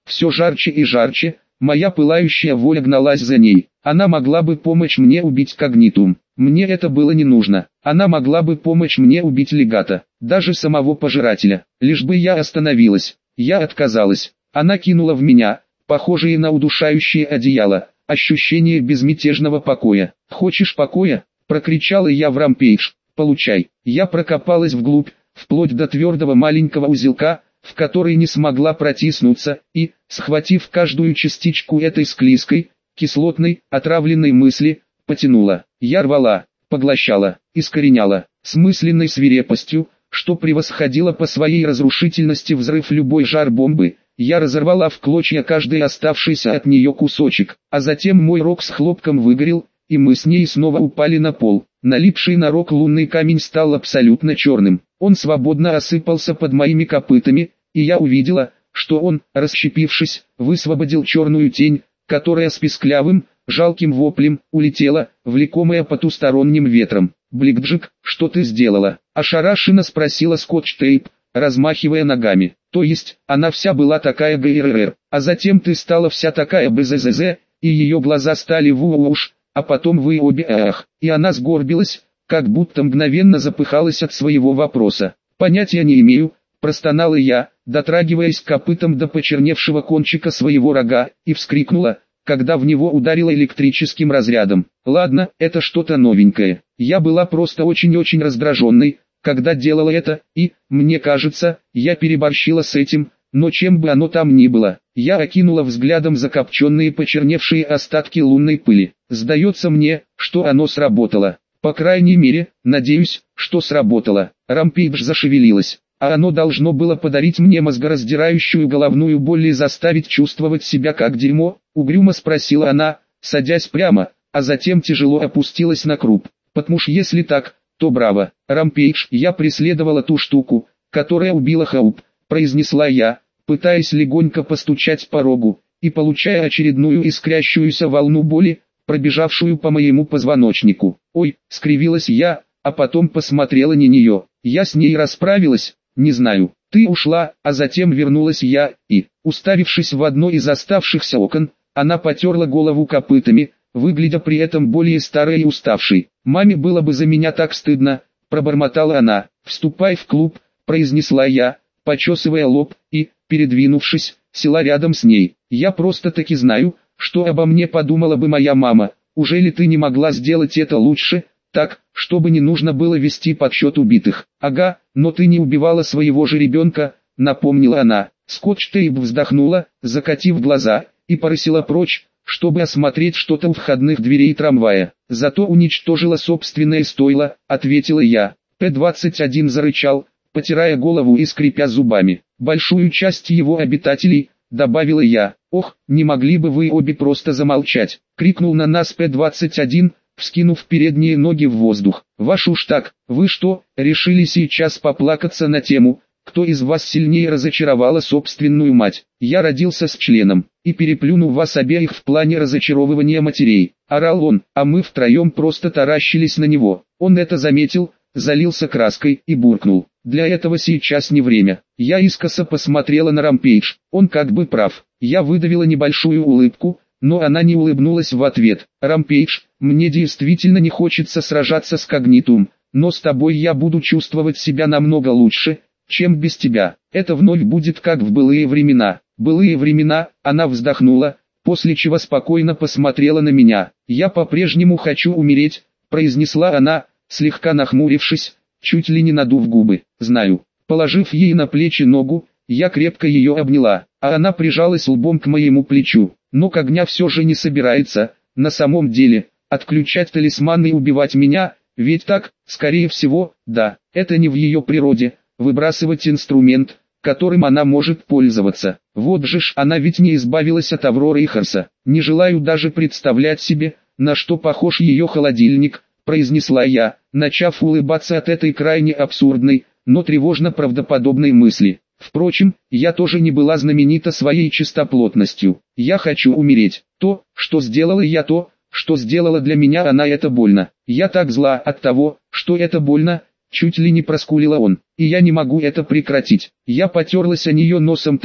Все жарче и жарче, моя пылающая воля гналась за ней. Она могла бы помочь мне убить Когнитум. Мне это было не нужно. Она могла бы помочь мне убить Легата, даже самого Пожирателя. Лишь бы я остановилась. Я отказалась. Она кинула в меня, похожие на удушающее одеяло, ощущение безмятежного покоя. «Хочешь покоя?» – прокричала я в Рампейдж. «Получай». Я прокопалась вглубь, вплоть до твердого маленького узелка, в который не смогла протиснуться, и, схватив каждую частичку этой склизкой, кислотной, отравленной мысли, потянула. Я рвала, поглощала, искореняла, с мысленной свирепостью, что превосходило по своей разрушительности взрыв любой жар-бомбы. Я разорвала в клочья каждый оставшийся от нее кусочек, а затем мой рог с хлопком выгорел, и мы с ней снова упали на пол. Налипший на рог лунный камень стал абсолютно черным. Он свободно осыпался под моими копытами, и я увидела, что он, расщепившись, высвободил черную тень, которая с писклявым, жалким воплем улетела, влекомая потусторонним ветром. «Бликджик, что ты сделала?» – ошарашенно спросила Скотч-Тейп, размахивая ногами. «То есть, она вся была такая ГРР, а затем ты стала вся такая БЗЗЗ, и ее глаза стали вууш, а потом вы обе ах». И она сгорбилась, как будто мгновенно запыхалась от своего вопроса. «Понятия не имею», – простонала я, дотрагиваясь копытом до почерневшего кончика своего рога, и вскрикнула, когда в него ударило электрическим разрядом. Ладно, это что-то новенькое. Я была просто очень-очень раздраженной, когда делала это, и, мне кажется, я переборщила с этим, но чем бы оно там ни было. Я окинула взглядом закопченные почерневшие остатки лунной пыли. Сдается мне, что оно сработало. По крайней мере, надеюсь, что сработало. Рампейдж зашевелилась. А оно должно было подарить мне мозгораздирающую головную боль и заставить чувствовать себя как дерьмо, угрюмо спросила она, садясь прямо, а затем тяжело опустилась на круп. Потому что если так, то браво. Рампейдж, я преследовала ту штуку, которая убила Хоуп, произнесла я, пытаясь легонько постучать по рогу, и получая очередную искрящуюся волну боли, пробежавшую по моему позвоночнику. Ой, скривилась я, а потом посмотрела на нее. Я с ней расправилась. Не знаю, ты ушла, а затем вернулась я, и, уставившись в одно из оставшихся окон, она потерла голову копытами, выглядя при этом более старой и уставшей. «Маме было бы за меня так стыдно», — пробормотала она. «Вступай в клуб», — произнесла я, почесывая лоб, и, передвинувшись, села рядом с ней. «Я просто-таки знаю, что обо мне подумала бы моя мама. Ужели ты не могла сделать это лучше?» «Так, чтобы не нужно было вести подсчет убитых». «Ага, но ты не убивала своего же ребенка», — напомнила она. Скотч-Тейп вздохнула, закатив глаза, и порысила прочь, чтобы осмотреть что-то у входных дверей трамвая. «Зато уничтожила собственное стойло», — ответила я. П двадцать один зарычал, потирая голову и скрипя зубами. «Большую часть его обитателей», — добавила я. «Ох, не могли бы вы обе просто замолчать?» — крикнул на нас П двадцать один, вскинув передние ноги в воздух. «Ваш уж так, вы что, решили сейчас поплакаться на тему, кто из вас сильнее разочаровала собственную мать? Я родился с членом, и переплюну вас обеих в плане разочаровывания матерей», — орал он, а мы втроем просто таращились на него. Он это заметил, залился краской и буркнул: «Для этого сейчас не время». Я искоса посмотрела на Рампейдж, он как бы прав. Я выдавила небольшую улыбку, но она не улыбнулась в ответ. «Рампейдж, мне действительно не хочется сражаться с Когнитум, но с тобой я буду чувствовать себя намного лучше, чем без тебя. Это вновь будет как в былые времена». «Былые времена», она вздохнула, после чего спокойно посмотрела на меня. «Я по-прежнему хочу умереть», произнесла она, слегка нахмурившись, чуть ли не надув губы. «Знаю». Положив ей на плечи ногу, я крепко ее обняла, а она прижалась лбом к моему плечу. «Но Когня все же не собирается, на самом деле, отключать талисманы и убивать меня, ведь так, скорее всего, да, это не в ее природе, выбрасывать инструмент, которым она может пользоваться. Вот же ж, она ведь не избавилась от Авроры Ихарса. Не желаю даже представлять себе, на что похож ее холодильник», произнесла я, начав улыбаться от этой крайне абсурдной, но тревожно правдоподобной мысли. Впрочем, я тоже не была знаменита своей чистоплотностью. Я хочу умереть. То, что сделала я, то, что сделала для меня она, это больно. Я так зла от того, что это больно, чуть ли не проскулила он. И я не могу это прекратить. Я потерлась о нее носом так,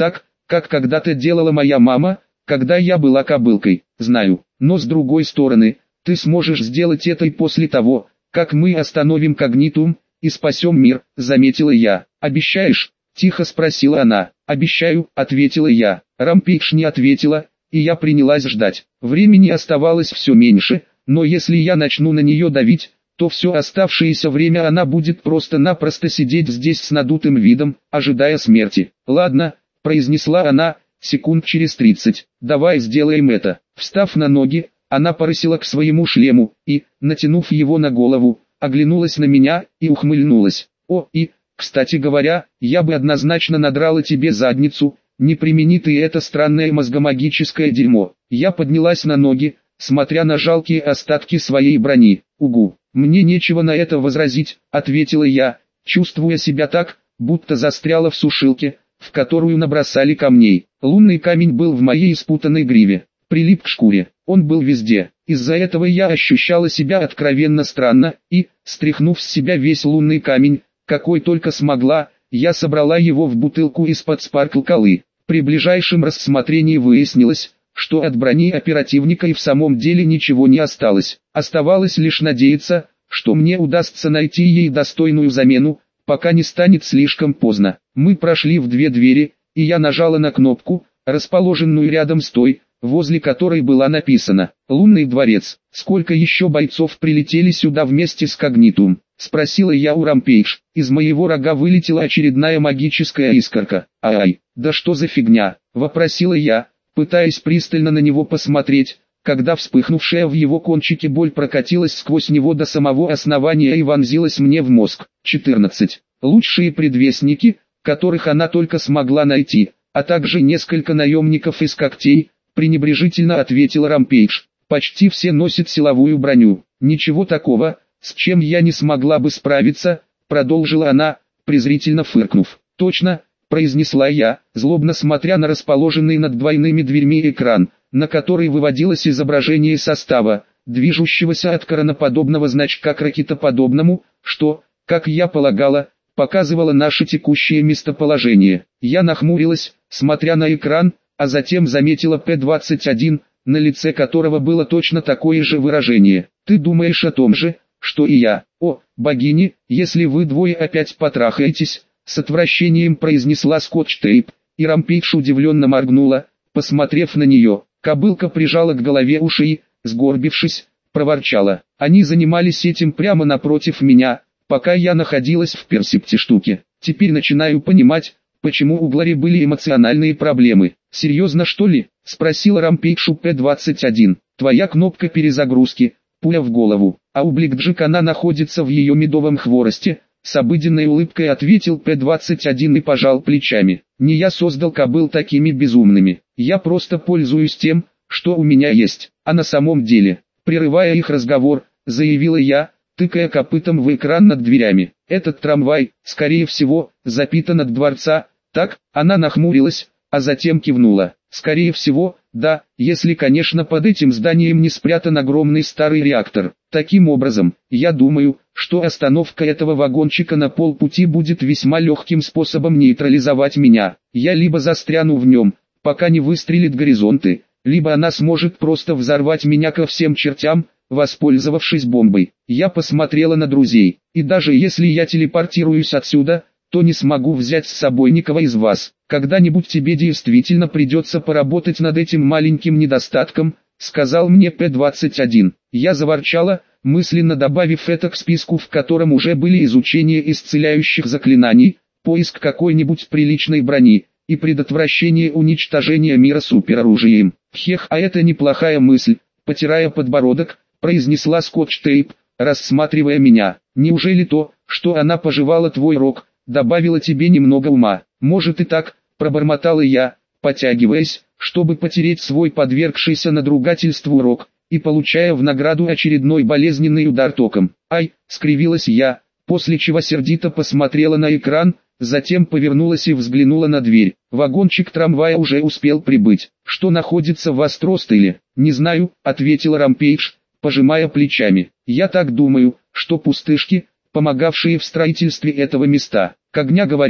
как когда-то делала моя мама, когда я была кобылкой. Знаю, но с другой стороны, ты сможешь сделать это и после того, как мы остановим Когнитум и спасем мир, заметила я. Обещаешь? Тихо спросила она. «Обещаю», — ответила я. Рампейдж не ответила, и я принялась ждать. Времени оставалось все меньше, но если я начну на нее давить, то все оставшееся время она будет просто-напросто сидеть здесь с надутым видом, ожидая смерти. «Ладно», — произнесла она, секунд через тридцать. «Давай сделаем это». Встав на ноги, она порысила к своему шлему и, натянув его на голову, оглянулась на меня и ухмыльнулась. «О, и, кстати говоря, я бы однозначно надрала тебе задницу, не примени ты это странное мозгомагическое дерьмо». Я поднялась на ноги, смотря на жалкие остатки своей брони. «Угу, мне нечего на это возразить», — ответила я, чувствуя себя так, будто застряла в сушилке, в которую набросали камней. Лунный камень был в моей спутанной гриве, прилип к шкуре, он был везде. Из-за этого я ощущала себя откровенно странно, и, стряхнув с себя весь лунный камень, какой только смогла, я собрала его в бутылку из-под спаркл-колы. При ближайшем рассмотрении выяснилось, что от брони оперативника и в самом деле ничего не осталось. Оставалось лишь надеяться, что мне удастся найти ей достойную замену, пока не станет слишком поздно. Мы прошли в две двери, и я нажала на кнопку, расположенную рядом с той, возле которой была написано «Лунный дворец». «Сколько еще бойцов прилетели сюда вместе с Когнитум?» — спросила я у Рампейдж. Из моего рога вылетела очередная магическая искорка. «Ай, да что за фигня?» — вопросила я, пытаясь пристально на него посмотреть, когда вспыхнувшая в его кончике боль прокатилась сквозь него до самого основания и вонзилась мне в мозг. четырнадцать. Лучшие предвестники, которых она только смогла найти, а также несколько наемников из когтей, пренебрежительно ответил Рампейдж. «Почти все носят силовую броню. Ничего такого, с чем я не смогла бы справиться», продолжила она, презрительно фыркнув. «Точно», произнесла я, злобно смотря на расположенный над двойными дверьми экран, на который выводилось изображение состава, движущегося от короноподобного значка к ракетоподобному, что, как я полагала, показывало наше текущее местоположение. Я нахмурилась, смотря на экран, а затем заметила П двадцать один, на лице которого было точно такое же выражение. «Ты думаешь о том же, что и я? О, богини, если вы двое опять потрахаетесь», с отвращением произнесла Скотч-Тейп, и Рампейдж удивленно моргнула, посмотрев на нее. Кобылка прижала к голове уши и, сгорбившись, проворчала. «Они занимались этим прямо напротив меня, пока я находилась в персепте-штуке. Теперь начинаю понимать, почему у Глори были эмоциональные проблемы». «Серьезно, что ли?» — спросила Рампейдж у П двадцать один. «Твоя кнопка перезагрузки, пуля в голову, а у Бликджик она находится в ее медовом хворосте», с обыденной улыбкой ответил П двадцать один и пожал плечами. «Не я создал кобыл такими безумными, я просто пользуюсь тем, что у меня есть». А на самом деле, прерывая их разговор, заявила я, тыкая копытом в экран над дверями. «Этот трамвай, скорее всего, запитан от дворца, так?» Она нахмурилась, а затем кивнула. «Скорее всего, да, если, конечно, под этим зданием не спрятан огромный старый реактор. Таким образом, я думаю, что остановка этого вагончика на полпути будет весьма легким способом нейтрализовать меня. Я либо застряну в нем, пока не выстрелит горизонты, либо она сможет просто взорвать меня ко всем чертям, воспользовавшись бомбой». Я посмотрела на друзей, и даже если я телепортируюсь отсюда, то не смогу взять с собой никого из вас. Когда-нибудь тебе действительно придется поработать над этим маленьким недостатком, сказал мне П двадцать один. Я заворчала, мысленно добавив это к списку, в котором уже были изучение исцеляющих заклинаний, поиск какой-нибудь приличной брони и предотвращение уничтожения мира супероружием. «Хех, а это неплохая мысль», потирая подбородок, произнесла Скотч-Тейп, рассматривая меня. «Неужели то, что она пожевала твой рог, добавила тебе немного ума?» «Может и так», пробормотала я, потягиваясь, чтобы потереть свой подвергшийся надругательству рог, и получая в награду очередной болезненный удар током. «Ай!» — скривилась я, после чего сердито посмотрела на экран, затем повернулась и взглянула на дверь. Вагончик трамвая уже успел прибыть. «Что находится в Астростейле?» «Не знаю», — ответила Рампейдж, пожимая плечами. «Я так думаю, что пустышки, помогавшие в строительстве этого места. Когня говорила,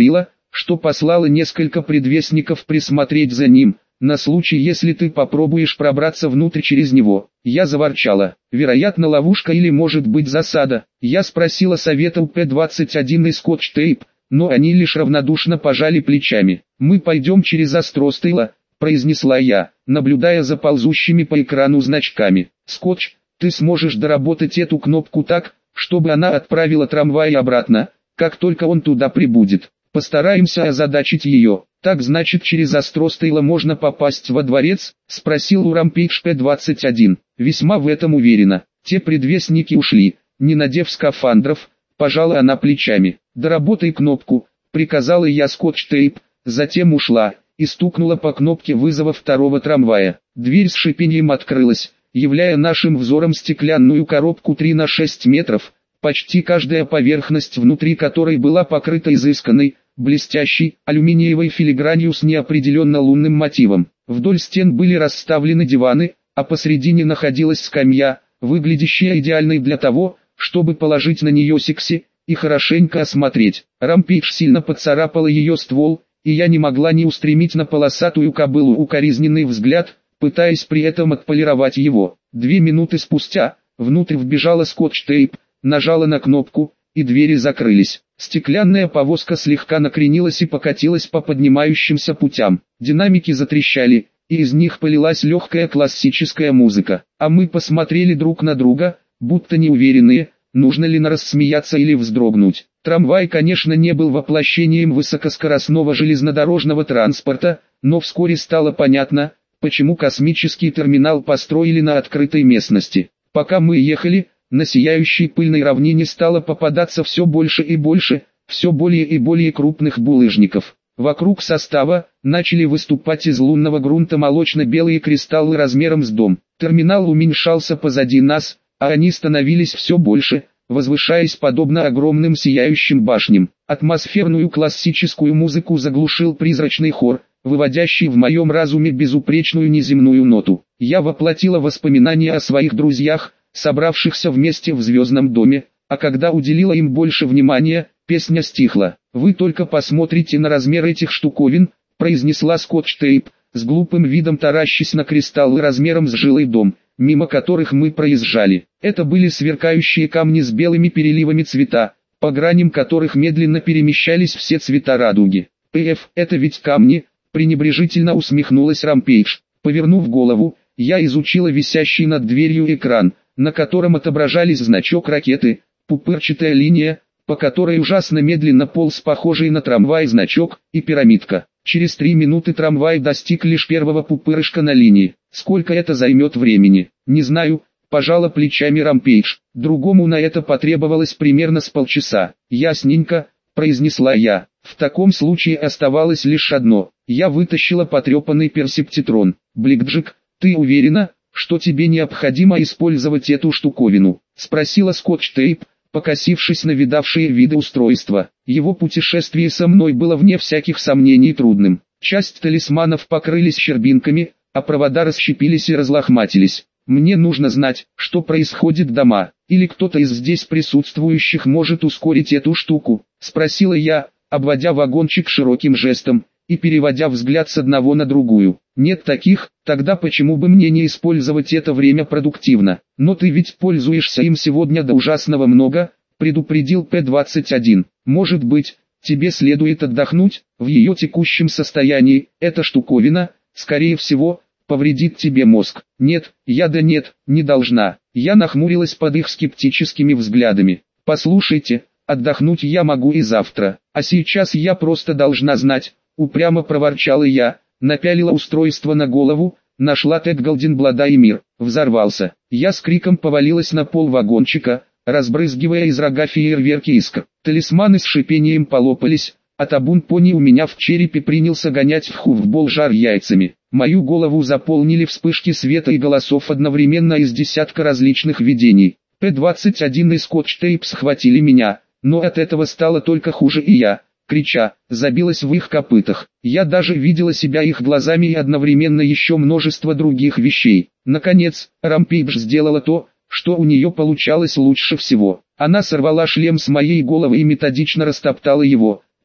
что послала несколько предвестников присмотреть за ним, на случай, если ты попробуешь пробраться внутрь через него. Я заворчала. Вероятно, ловушка или может быть засада. Я спросила совета у П двадцать один и Скотч-Тейп, но они лишь равнодушно пожали плечами. «Мы пойдем через Остростейло», — произнесла я, наблюдая за ползущими по экрану значками. «Скотч, ты сможешь доработать эту кнопку так, чтобы она отправила трамвай обратно, как только он туда прибудет. Постараемся озадачить ее». «Так значит, через Остростейло можно попасть во дворец?» — спросил у Рампейдж П двадцать один. «Весьма в этом уверена». Те предвестники ушли, не надев скафандров, пожала она плечами. «Доработай кнопку», — приказала я Скотч-Тейп, затем ушла и стукнула по кнопке вызова второго трамвая. Дверь с шипением открылась, являя нашим взором стеклянную коробку три на шесть метров, почти каждая поверхность внутри которой была покрыта изысканной, блестящей, алюминиевой филигранью с неопределенно лунным мотивом. Вдоль стен были расставлены диваны, а посредине находилась скамья, выглядящая идеальной для того, чтобы положить на нее секси и хорошенько осмотреть. Рампейдж сильно поцарапала ее ствол, и я не могла не устремить на полосатую кобылу укоризненный взгляд, пытаясь при этом отполировать его. Две минуты спустя, внутрь вбежала Скотч-Тейп, нажала на кнопку, и двери закрылись. Стеклянная повозка слегка накренилась и покатилась по поднимающимся путям. Динамики затрещали, и из них полилась легкая классическая музыка. А мы посмотрели друг на друга, будто неуверенные, нужно ли на рассмеяться или вздрогнуть. Трамвай, конечно, не был воплощением высокоскоростного железнодорожного транспорта, но вскоре стало понятно, почему космический терминал построили на открытой местности. Пока мы ехали, на сияющей пыльной равнине стало попадаться все больше и больше, все более и более крупных булыжников. Вокруг состава начали выступать из лунного грунта молочно-белые кристаллы размером с дом. Терминал уменьшался позади нас, а они становились все больше, возвышаясь подобно огромным сияющим башням. Атмосферную классическую музыку заглушил призрачный хор, выводящий в моем разуме безупречную неземную ноту. Я воплотила воспоминания о своих друзьях, собравшихся вместе в звездном доме, а когда уделила им больше внимания, песня стихла. «Вы только посмотрите на размер этих штуковин», — произнесла Скотч-Тейп, с глупым видом таращась на кристаллы размером с жилой дом, мимо которых мы проезжали. Это были сверкающие камни с белыми переливами цвета, по граням которых медленно перемещались все цвета радуги. «Эф, это ведь камни», — пренебрежительно усмехнулась Рампейдж. Повернув голову, я изучила висящий над дверью экран, на котором отображались значок ракеты, пупырчатая линия, по которой ужасно медленно полз похожий на трамвай значок, и пирамидка. Через три минуты трамвай достиг лишь первого пупырышка на линии. Сколько это займет времени? Не знаю, пожала плечами Рампейдж. Другому на это потребовалось примерно с полчаса. Ясненько, произнесла я. В таком случае оставалось лишь одно. Я вытащила потрепанный персептитрон. Бликджик, ты уверена, что тебе необходимо использовать эту штуковину?» — спросила Скотч-Тейп, покосившись на видавшие виды устройства. Его путешествие со мной было вне всяких сомнений трудным. Часть талисманов покрылись щербинками, а провода расщепились и разлохматились. «Мне нужно знать, что происходит дома, или кто-то из здесь присутствующих может ускорить эту штуку?» — спросила я, обводя вагончик широким жестом и переводя взгляд с одного на другую. «Нет таких, тогда почему бы мне не использовать это время продуктивно? Но ты ведь пользуешься им сегодня до ужасного много», — предупредил П двадцать один. «Может быть, тебе следует отдохнуть, в ее текущем состоянии, эта штуковина, скорее всего, повредит тебе мозг». «Нет, я да нет, не должна». Я нахмурилась под их скептическими взглядами. «Послушайте, отдохнуть я могу и завтра, а сейчас я просто должна знать», — упрямо проворчала я, напялила устройство на голову, нашла Тед Голденблада и мир, взорвался. Я с криком повалилась на пол вагончика, разбрызгивая из рога фейерверки искр. Талисманы с шипением полопались, а табун пони у меня в черепе принялся гонять в хуфбол жар яйцами. Мою голову заполнили вспышки света и голосов одновременно из десятка различных видений. П двадцать один и Скотч-Тейп схватили меня, но от этого стало только хуже, и я, крича, забилась в их копытах. Я даже видела себя их глазами и одновременно еще множество других вещей. Наконец, Рампейдж сделала то, что у нее получалось лучше всего. Она сорвала шлем с моей головы и методично растоптала его,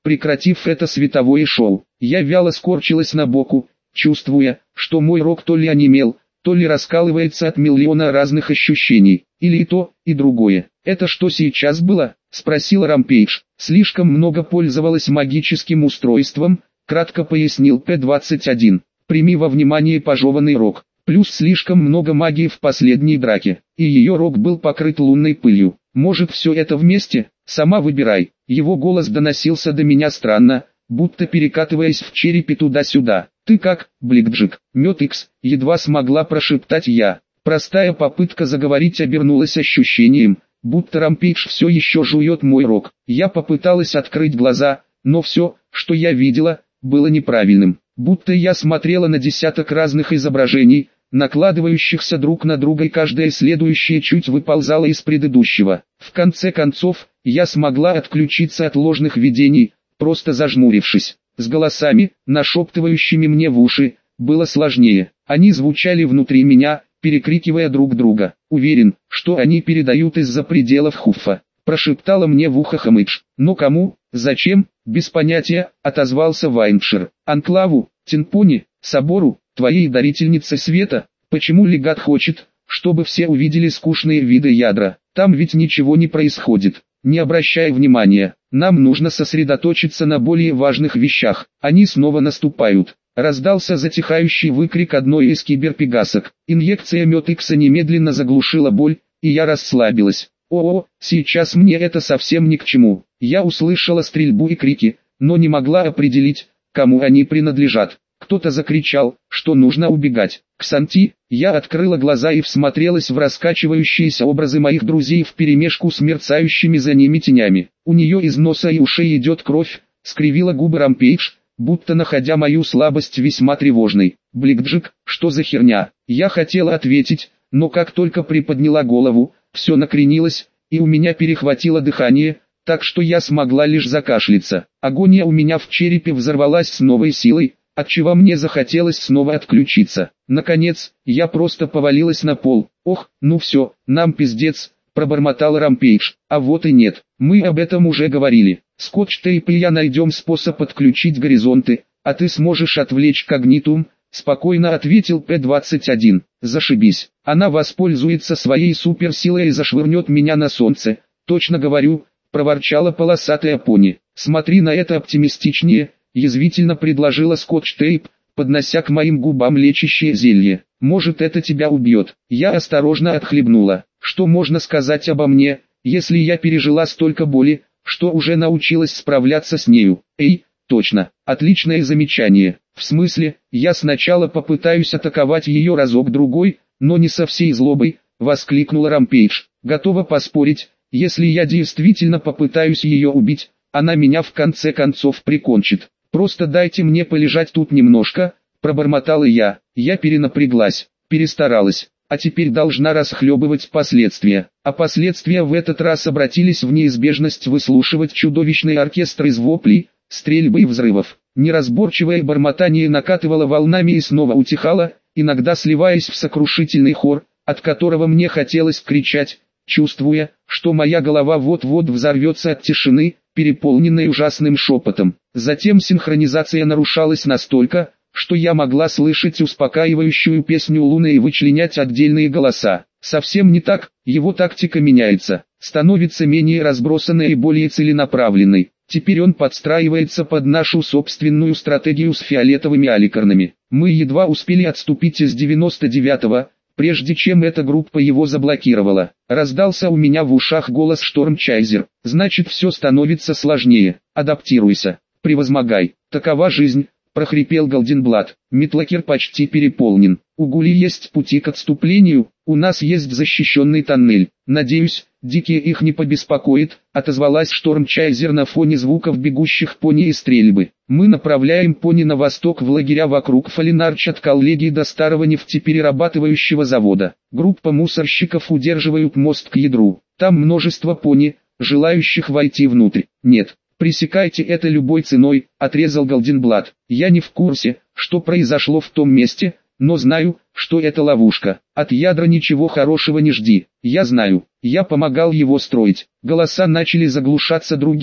прекратив это световое шоу. Я вяло скорчилась на боку, чувствуя, что мой рог то ли онемел, то ли раскалывается от миллиона разных ощущений, или и то, и другое. «Это что сейчас было?» — спросил Рампейдж. «Слишком много пользовалась магическим устройством», — кратко пояснил П двадцать один. «Прими во внимание пожеванный рог. Плюс слишком много магии в последней драке, и ее рог был покрыт лунной пылью. Может, все это вместе? Сама выбирай». Его голос доносился до меня странно, будто перекатываясь в черепе туда-сюда. «Ты как, Бликджик?» «Мед Икс», едва смогла прошептать я. Простая попытка заговорить обернулась ощущением, будто Рампейдж все еще жует мой рог. Я попыталась открыть глаза, но все, что я видела, было неправильным. Будто я смотрела на десяток разных изображений, накладывающихся друг на друга, и каждое следующее чуть выползало из предыдущего. В конце концов, я смогла отключиться от ложных видений, просто зажмурившись. С голосами, нашептывающими мне в уши, было сложнее. Они звучали внутри меня, перекрикивая друг друга. «Уверен, что они передают из-за пределов Хуффа», — прошептала мне в ухо Хэмэдж. «Но кому? Зачем?» «Без понятия», — отозвался Вайншир. «Анклаву, Тинпони, собору, твоей дарительнице света? Почему легат хочет, чтобы все увидели скучные виды ядра? Там ведь ничего не происходит. Не обращай внимания, нам нужно сосредоточиться на более важных вещах. Они снова наступают». Раздался затихающий выкрик одной из киберпегасок. Инъекция Мёд-Икса немедленно заглушила боль, и я расслабилась. О-о, сейчас мне это совсем ни к чему. Я услышала стрельбу и крики, но не могла определить, кому они принадлежат. Кто-то закричал, что нужно убегать. «Ксанти!» Я открыла глаза и всмотрелась в раскачивающиеся образы моих друзей вперемешку с мерцающими за ними тенями. У нее из носа и ушей идет кровь, скривила губы Рампейдж, будто находя мою слабость весьма тревожной. «Бликджик, что за херня?» Я хотела ответить, но как только приподняла голову, все накренилось, и у меня перехватило дыхание, так что я смогла лишь закашляться. Агония у меня в черепе взорвалась с новой силой, отчего мне захотелось снова отключиться. Наконец, я просто повалилась на пол. «Ох, ну все, нам пиздец», — пробормотал Рампейдж. «А вот и нет, мы об этом уже говорили. Скотч-тейп и я найдем способ отключить горизонты, а ты сможешь отвлечь когнитум», — спокойно ответил П двадцать один. «Зашибись, она воспользуется своей суперсилой и зашвырнет меня на солнце, точно говорю», — проворчала полосатая пони. «Смотри на это оптимистичнее», — язвительно предложила скотч-тейп, поднося к моим губам лечащее зелье. «Может, это тебя убьет». Я осторожно отхлебнула. Что можно сказать обо мне, если я пережила столько боли, что уже научилась справляться с нею? Эй, точно, отличное замечание. В смысле, я сначала попытаюсь атаковать ее разок-другой, но не со всей злобой, воскликнула Рампейдж. Готова поспорить, если я действительно попытаюсь ее убить, она меня в конце концов прикончит. Просто дайте мне полежать тут немножко, пробормотала я. Я перенапряглась, перестаралась, а теперь должна расхлебывать последствия. А последствия в этот раз обратились в неизбежность выслушивать чудовищный оркестр из воплей, стрельбы и взрывов. Неразборчивое бормотание накатывало волнами и снова утихало, иногда сливаясь в сокрушительный хор, от которого мне хотелось кричать, чувствуя, что моя голова вот-вот взорвется от тишины, переполненной ужасным шепотом. Затем синхронизация нарушалась настолько, что я могла слышать успокаивающую песню Луны и вычленять отдельные голоса. Совсем не так, его тактика меняется, становится менее разбросанной и более целенаправленной. Теперь он подстраивается под нашу собственную стратегию с фиолетовыми аликарнами. Мы едва успели отступить из девяносто девятого, прежде чем эта группа его заблокировала. Раздался у меня в ушах голос Штормчайзер. «Значит, все становится сложнее. Адаптируйся, превозмогай. Такова жизнь», — прохрипел Голденблат. «Метлокер почти переполнен. У Гули есть пути к отступлению, у нас есть защищенный тоннель. Надеюсь, дикие их не побеспокоит», — отозвалась Штормчайзер на фоне звуков бегущих пони и стрельбы. «Мы направляем пони на восток в лагеря вокруг Фалинарч от коллегии до старого нефтеперерабатывающего завода. Группа мусорщиков удерживают мост к ядру. Там множество пони, желающих войти внутрь. Нет, пресекайте это любой ценой», — отрезал Голденблат. «Я не в курсе, что произошло в том месте, но знаю, что это ловушка. От ядра ничего хорошего не жди. Я знаю, я помогал его строить». Голоса начали заглушаться другими,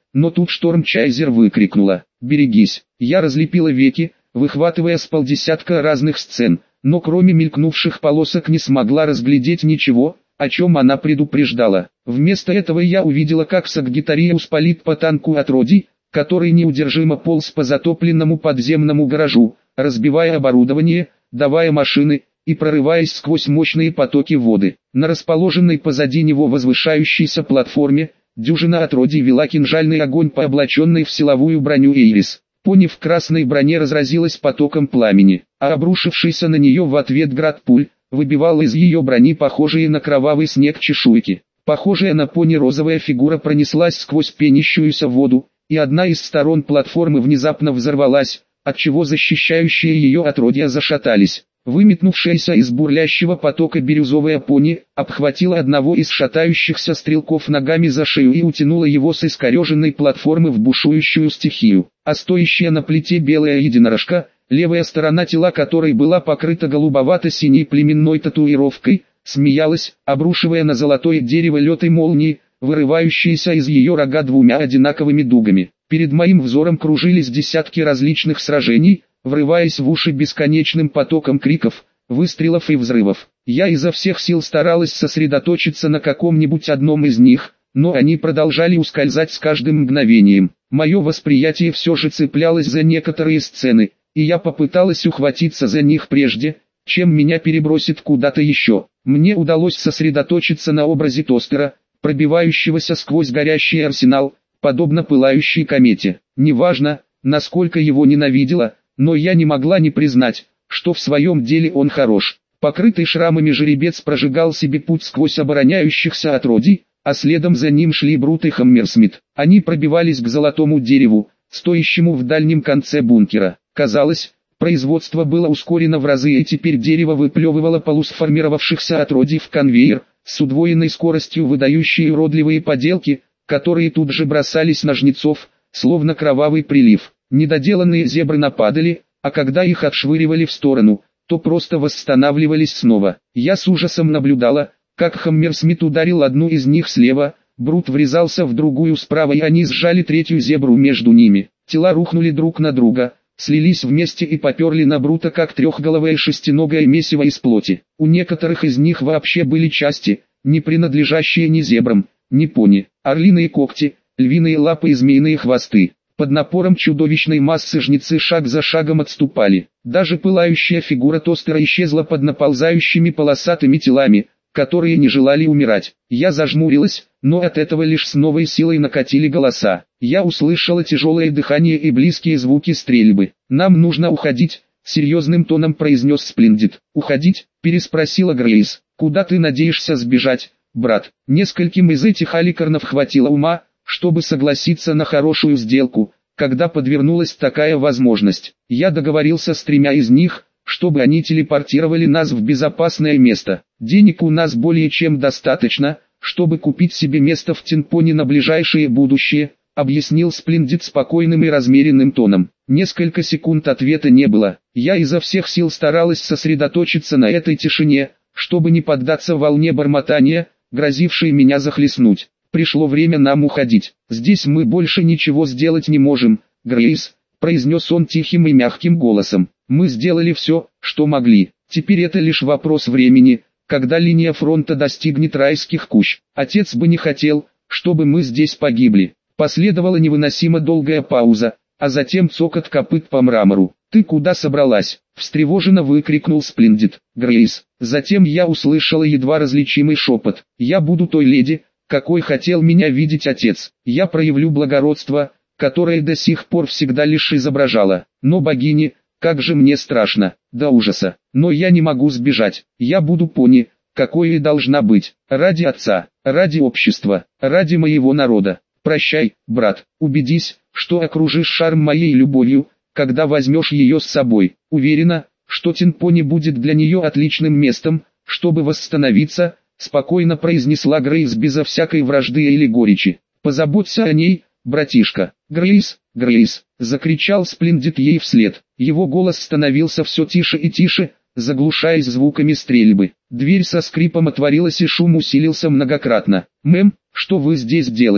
но тут Штормчайзер выкрикнула: «Берегись!». Я разлепила веки, выхватывая с полдесятка разных сцен, но кроме мелькнувших полосок не смогла разглядеть ничего, о чем она предупреждала. Вместо этого я увидела, как Саггитариус палит по танку отродий, который неудержимо полз по затопленному подземному гаражу, разбивая оборудование, давая машины и прорываясь сквозь мощные потоки воды. На расположенной позади него возвышающейся платформе дюжина отродий вела кинжальный огонь по облаченной в силовую броню Эйрис. Пони в красной броне разразилась потоком пламени, а обрушившийся на нее в ответ град пуль выбивал из ее брони похожие на кровавый снег чешуйки. Похожая на пони розовая фигура пронеслась сквозь пенящуюся воду, и одна из сторон платформы внезапно взорвалась, отчего защищающие ее отродья зашатались. Выметнувшаяся из бурлящего потока бирюзовая пони обхватила одного из шатающихся стрелков ногами за шею и утянула его с искореженной платформы в бушующую стихию. А стоящая на плите белая единорожка, левая сторона тела которой была покрыта голубовато-синей племенной татуировкой, смеялась, обрушивая на золотое дерево летой молнии, вырывающиеся из ее рога двумя одинаковыми дугами. Перед моим взором кружились десятки различных сражений, врываясь в уши бесконечным потоком криков, выстрелов и взрывов. Я изо всех сил старалась сосредоточиться на каком-нибудь одном из них, но они продолжали ускользать с каждым мгновением. Мое восприятие все же цеплялось за некоторые сцены, и я попыталась ухватиться за них прежде, чем меня перебросит куда-то еще. Мне удалось сосредоточиться на образе тостера, пробивающегося сквозь горящий арсенал, подобно пылающей комете. Неважно, насколько его ненавидела, но я не могла не признать, что в своем деле он хорош. Покрытый шрамами жеребец прожигал себе путь сквозь обороняющихся отродий, а следом за ним шли Брут и Хаммерсмит. Они пробивались к золотому дереву, стоящему в дальнем конце бункера. Казалось, производство было ускорено в разы, и теперь дерево выплевывало полусформировавшихся отродий в конвейер, с удвоенной скоростью выдающие уродливые поделки, которые тут же бросались на жнецов, словно кровавый прилив. Недоделанные зебры нападали, а когда их отшвыривали в сторону, то просто восстанавливались снова. Я с ужасом наблюдала, как Хаммерсмит ударил одну из них слева, Брут врезался в другую справа, и они сжали третью зебру между ними. Тела рухнули друг на друга, слились вместе и поперли на Брута как трехголовое шестиногое месиво из плоти. У некоторых из них вообще были части, не принадлежащие ни зебрам, ни пони. Орлиные когти, львиные лапы и змеиные хвосты. Под напором чудовищной массы жнецы шаг за шагом отступали. Даже пылающая фигура тостера исчезла под наползающими полосатыми телами, которые не желали умирать. Я зажмурилась, но от этого лишь с новой силой накатили голоса. Я услышала тяжелое дыхание и близкие звуки стрельбы. «Нам нужно уходить», — серьезным тоном произнес Сплендит. «Уходить?» — переспросила Грейс. «Куда ты надеешься сбежать, брат?» Нескольким из этих аликарнов хватило ума, чтобы согласиться на хорошую сделку, когда подвернулась такая возможность. Я договорился с тремя из них, чтобы они телепортировали нас в безопасное место. Денег у нас более чем достаточно, чтобы купить себе место в Тинпоне на ближайшее будущее, объяснил Сплендит спокойным и размеренным тоном. Несколько секунд ответа не было. Я изо всех сил старалась сосредоточиться на этой тишине, чтобы не поддаться волне бормотания, грозившей меня захлестнуть. «Пришло время нам уходить. Здесь мы больше ничего сделать не можем, Грейс», — произнес он тихим и мягким голосом. «Мы сделали все, что могли. Теперь это лишь вопрос времени, когда линия фронта достигнет райских кущ. Отец бы не хотел, чтобы мы здесь погибли». Последовала невыносимо долгая пауза, а затем цокот копыт по мрамору. «Ты куда собралась?» — встревоженно выкрикнул Сплендит. «Грейс». Затем я услышала едва различимый шепот. «Я буду той леди, какой хотел меня видеть отец. Я проявлю благородство, которое до сих пор всегда лишь изображала. Но богини, как же мне страшно, до ужаса. Но я не могу сбежать. Я буду пони, какой и должна быть. Ради отца, ради общества, ради моего народа. Прощай, брат. Убедись, что окружишь шарм моей любовью, когда возьмешь ее с собой. Уверена, что Тинпони будет для нее отличным местом, чтобы восстановиться», — спокойно произнесла Грейс безо всякой вражды или горечи. «Позаботься о ней, братишка». «Грейс, Грейс», — закричал Сплендит ей вслед. Его голос становился все тише и тише, заглушаясь звуками стрельбы. Дверь со скрипом отворилась и шум усилился многократно. «Мэм, что вы здесь делаете?»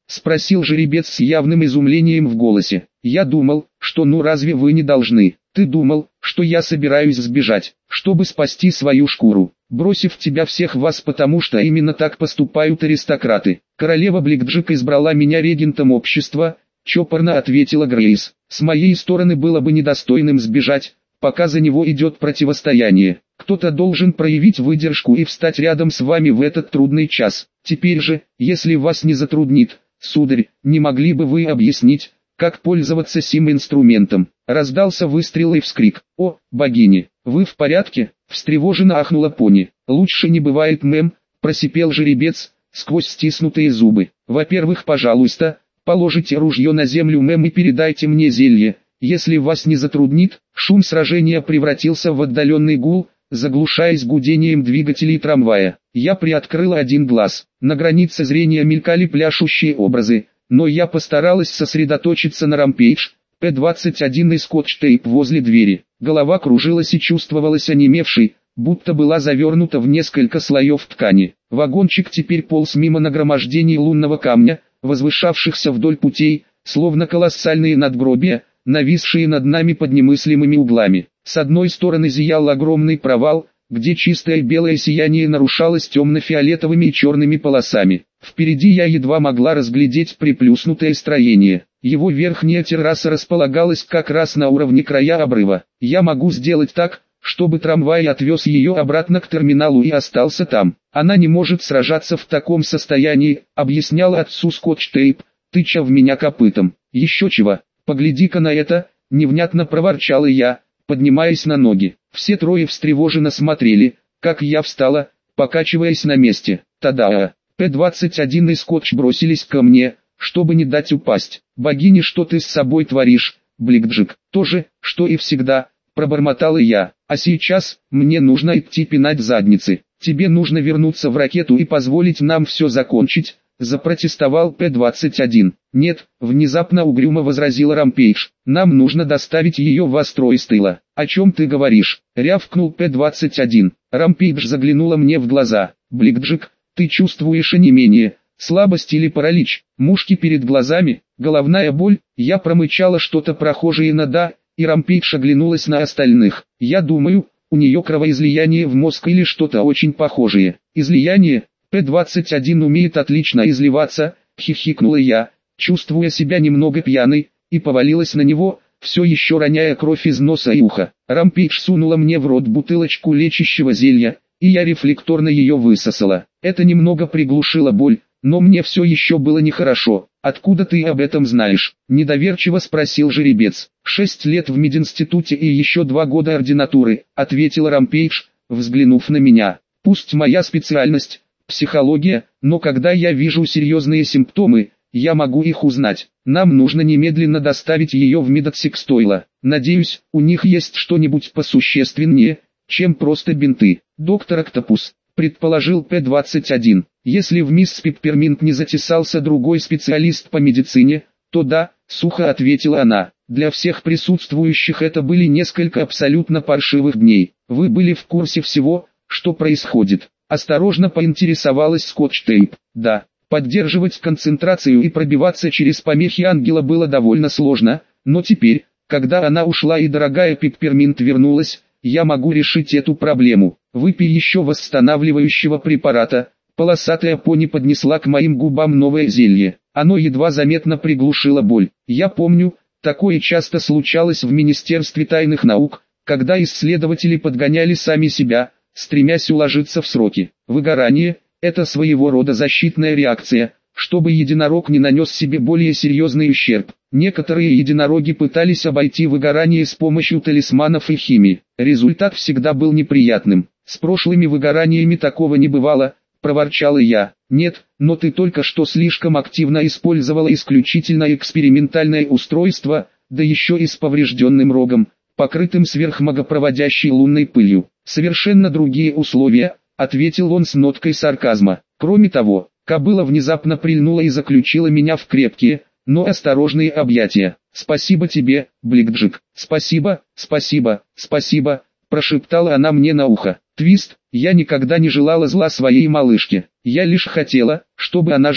Спросил жеребец с явным изумлением в голосе. Я думал, что ну разве вы не должны? Ты думал, что я собираюсь сбежать, чтобы спасти свою шкуру, бросив тебя всех вас, потому что именно так поступают аристократы. Королева Блэкджек избрала меня регентом общества, чопорно ответила Грейс. С моей стороны было бы недостойным сбежать, пока за него идет противостояние. Кто-то должен проявить выдержку и встать рядом с вами в этот трудный час. Теперь же, если вас не затруднит, сударь, не могли бы вы объяснить, как пользоваться сим инструментом? Раздался выстрел и вскрик. О, богини, вы в порядке? Встревоженно ахнула пони. Лучше не бывает, мэм, просипел жеребец, сквозь стиснутые зубы. Во-первых, пожалуйста, положите ружье на землю, мэм, и передайте мне зелье. Если вас не затруднит, шум сражения превратился в отдаленный гул, заглушаясь гудением двигателей трамвая. Я приоткрыла один глаз. На границе зрения мелькали пляшущие образы, но я постаралась сосредоточиться на Рампейдж, П двадцать один и скотч-тейп возле двери. Голова кружилась и чувствовалась онемевшей, будто была завернута в несколько слоев ткани. Вагончик теперь полз мимо нагромождений лунного камня, возвышавшихся вдоль путей, словно колоссальные надгробия, нависшие над нами под немыслимыми углами. С одной стороны зиял огромный провал, где чистое белое сияние нарушалось темно-фиолетовыми и черными полосами. Впереди я едва могла разглядеть приплюснутое строение. Его верхняя терраса располагалась как раз на уровне края обрыва. Я могу сделать так, чтобы трамвай отвез ее обратно к терминалу и остался там. Она не может сражаться в таком состоянии, объяснял отцу скотч-тейп, тыча в меня копытом. Еще чего, погляди-ка на это, невнятно проворчала я, поднимаясь на ноги. Все трое встревоженно смотрели, как я встала, покачиваясь на месте. Та-да! П двадцать один и скотч бросились ко мне, чтобы не дать упасть. «Богини, что ты с собой творишь, Блэкджек?» «То же, что и всегда», пробормотала я. «А сейчас, мне нужно идти пинать задницы. Тебе нужно вернуться в ракету и позволить нам все закончить», запротестовал П двадцать один. «Нет», внезапно угрюмо возразила Рампейдж. «Нам нужно доставить ее в Астрой с тыла». «О чем ты говоришь?» рявкнул П двадцать один. Рампейдж заглянула мне в глаза. «Блэкджек, ты чувствуешь онемение, слабость или паралич, мушки перед глазами, головная боль?» Я промычала что-то прохожее на «да», и Рампейдж оглянулась на остальных. «Я думаю, у нее кровоизлияние в мозг или что-то очень похожее». «Излияние? П двадцать один умеет отлично изливаться», хихикнула я, чувствуя себя немного пьяной, и повалилась на него, все еще роняя кровь из носа и уха. Рампейдж сунула мне в рот бутылочку лечащего зелья, и я рефлекторно ее высосала. Это немного приглушило боль, но мне все еще было нехорошо. «Откуда ты об этом знаешь?» – недоверчиво спросил жеребец. «Шесть лет в мединституте и еще два года ординатуры», – ответил Рампейдж, взглянув на меня. «Пусть моя специальность – психология, но когда я вижу серьезные симптомы, я могу их узнать. Нам нужно немедленно доставить ее в медотсек-стойло. Надеюсь, у них есть что-нибудь посущественнее, чем просто бинты». «Доктор Октопус», предположил П двадцать один. «Если в мисс Пепперминт не затесался другой специалист по медицине, то да», сухо ответила она. «Для всех присутствующих это были несколько абсолютно паршивых дней. Вы были в курсе всего, что происходит?» Осторожно поинтересовалась скотч-тейп. «Да». Поддерживать концентрацию и пробиваться через помехи ангела было довольно сложно, но теперь, когда она ушла и дорогая Пепперминт вернулась, я могу решить эту проблему. Выпей еще восстанавливающего препарата. Полосатая пони поднесла к моим губам новое зелье. Оно едва заметно приглушило боль. Я помню, такое часто случалось в Министерстве тайных наук, когда исследователи подгоняли сами себя, стремясь уложиться в сроки. Выгорание – это своего рода защитная реакция, чтобы единорог не нанес себе более серьезный ущерб. Некоторые единороги пытались обойти выгорание с помощью талисманов и химии. Результат всегда был неприятным. «С прошлыми выгораниями такого не бывало», – проворчала я. «Нет, но ты только что слишком активно использовала исключительно экспериментальное устройство, да еще и с поврежденным рогом, покрытым сверхмагопроводящей лунной пылью. Совершенно другие условия», – ответил он с ноткой сарказма. «Кроме того, кобыла внезапно прильнула и заключила меня в крепкие, но осторожные объятия. Спасибо тебе, Блэкджек. Спасибо, спасибо, спасибо», – прошептала она мне на ухо. «Твист, я никогда не желала зла своей малышке. Я лишь хотела, чтобы она жила.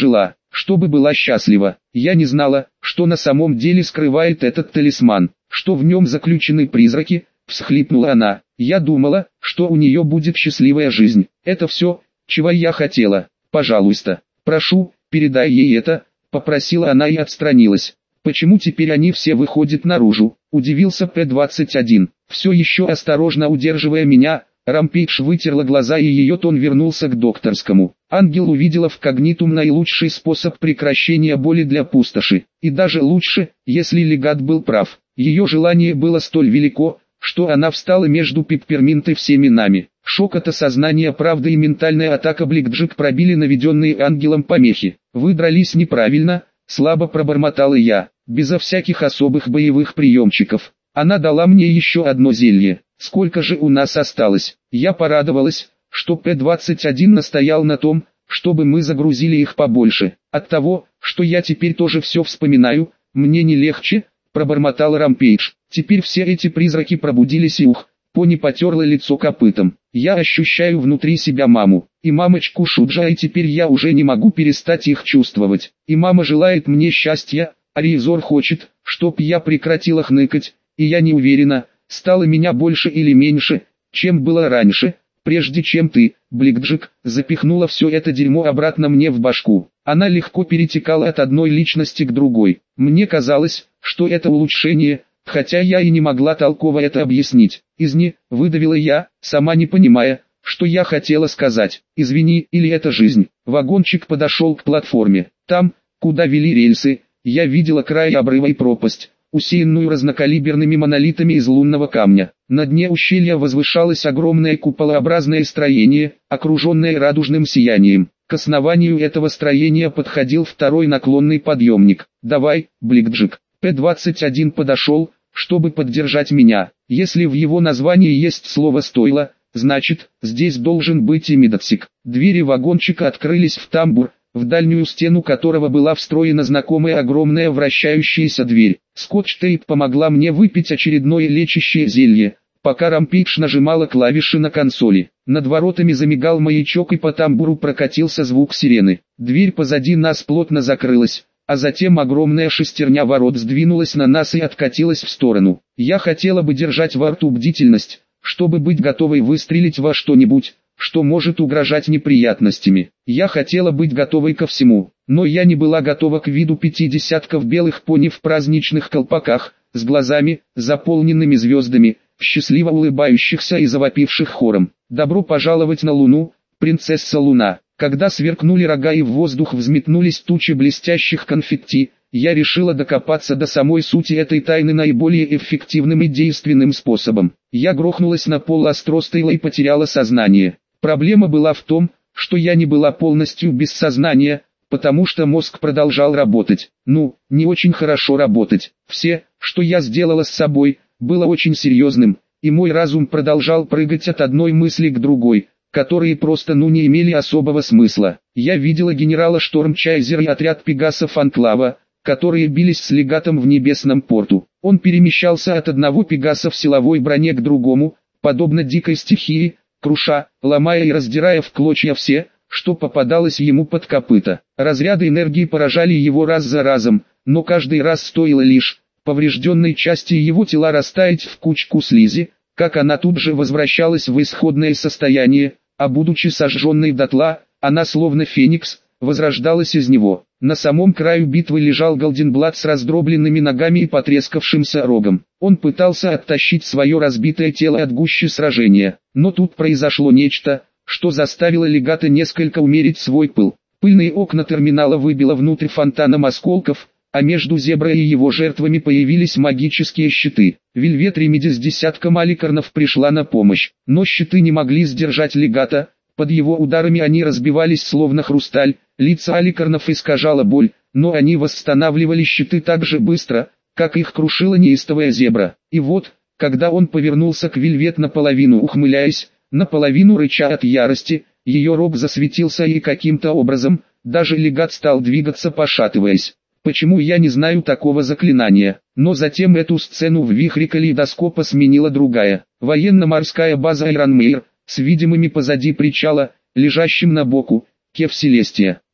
чтобы была счастлива. Я не знала, что на самом деле скрывает этот талисман, что в нем заключены призраки, всхлипнула она. Я думала, что у нее будет счастливая жизнь. Это все, чего я хотела. Пожалуйста, прошу, передай ей это, попросила она и отстранилась. Почему теперь они все выходят наружу? Удивился П двадцать один. Все еще осторожно удерживая меня, Рампейдж вытерла глаза и ее тон вернулся к докторскому. Ангел увидела в когнитум наилучший способ прекращения боли для пустоши. И даже лучше, если легат был прав. Ее желание было столь велико, что она встала между Пепперминт и всеми нами. Шок от осознания правды и ментальная атака Блэкджек пробили наведенные ангелом помехи. Вы дрались неправильно, слабо пробормотала я, безо всяких особых боевых приемчиков. Она дала мне еще одно зелье. Сколько же у нас осталось? Я порадовалась, что П двадцать один настоял на том, чтобы мы загрузили их побольше. От того, что я теперь тоже все вспоминаю, мне не легче, пробормотал Рампейдж. Теперь все эти призраки пробудились и ух, пони потерла лицо копытом. Я ощущаю внутри себя маму и мамочку Шуджа, и теперь я уже не могу перестать их чувствовать. И мама желает мне счастья, а Ризор хочет, чтоб я прекратила хныкать, и я не уверена, стало меня больше или меньше, чем было раньше, прежде чем ты, Блэкджек, запихнула все это дерьмо обратно мне в башку. Она легко перетекала от одной личности к другой. Мне казалось, что это улучшение, хотя я и не могла толково это объяснить. «Изни», выдавила я, сама не понимая, что я хотела сказать. «Извини, или это жизнь». Вагончик подошел к платформе. Там, куда вели рельсы, я видела край обрыва и пропасть, усеянную разнокалиберными монолитами из лунного камня. На дне ущелья возвышалось огромное куполообразное строение, окруженное радужным сиянием. К основанию этого строения подходил второй наклонный подъемник. «Давай, Блэкджек». П двадцать один подошел, чтобы поддержать меня. Если в его названии есть слово «стойло», значит, здесь должен быть и медотсек. Двери вагончика открылись в тамбур, в дальнюю стену которого была встроена знакомая огромная вращающаяся дверь. Скотч-тейп помогла мне выпить очередное лечащее зелье, пока Рампейдж нажимала клавиши на консоли. Над воротами замигал маячок и по тамбуру прокатился звук сирены. Дверь позади нас плотно закрылась, а затем огромная шестерня ворот сдвинулась на нас и откатилась в сторону. Я хотела бы держать во рту бдительность, чтобы быть готовой выстрелить во что-нибудь, что может угрожать неприятностями. Я хотела быть готовой ко всему, но я не была готова к виду пяти десятков белых пони в праздничных колпаках, с глазами, заполненными звездами, счастливо улыбающихся и завопивших хором. «Добро пожаловать на Луну, принцесса Луна». Когда сверкнули рога и в воздух взметнулись тучи блестящих конфетти, я решила докопаться до самой сути этой тайны наиболее эффективным и действенным способом. Я грохнулась на пол остростейла и потеряла сознание. Проблема была в том, что я не была полностью без сознания, потому что мозг продолжал работать. Ну, не очень хорошо работать. Все, что я сделала с собой, было очень серьезным, и мой разум продолжал прыгать от одной мысли к другой, которые просто ну не имели особого смысла. Я видела генерала Штормчайзера и отряд пегасов Анклава, которые бились с легатом в небесном порту. Он перемещался от одного пегаса в силовой броне к другому, подобно дикой стихии, круша, ломая и раздирая в клочья все, что попадалось ему под копыта. Разряды энергии поражали его раз за разом, но каждый раз стоило лишь поврежденной части его тела растаять в кучку слизи, как она тут же возвращалась в исходное состояние, а будучи сожженной дотла, она словно феникс, возрождалась из него. На самом краю битвы лежал Голденблад с раздробленными ногами и потрескавшимся рогом. Он пытался оттащить свое разбитое тело от гущи сражения, но тут произошло нечто, что заставило легата несколько умерить свой пыл. Пыльные окна терминала выбило внутрь фонтаном осколков, а между зеброй и его жертвами появились магические щиты. Вельвет Ремеди с десятком аликарнов пришла на помощь, но щиты не могли сдержать легата, под его ударами они разбивались словно хрусталь, лица аликарнов искажала боль, но они восстанавливали щиты так же быстро, как их крушила неистовая зебра. И вот, когда он повернулся к Вельвет наполовину ухмыляясь, наполовину рыча от ярости, ее рог засветился и каким-то образом, даже легат стал двигаться пошатываясь. Почему я не знаю такого заклинания? Но затем эту сцену в вихре калейдоскопа сменила другая. Военно-морская база Айронмейр, с видимыми позади причала, лежащим на боку, Кев Селестия.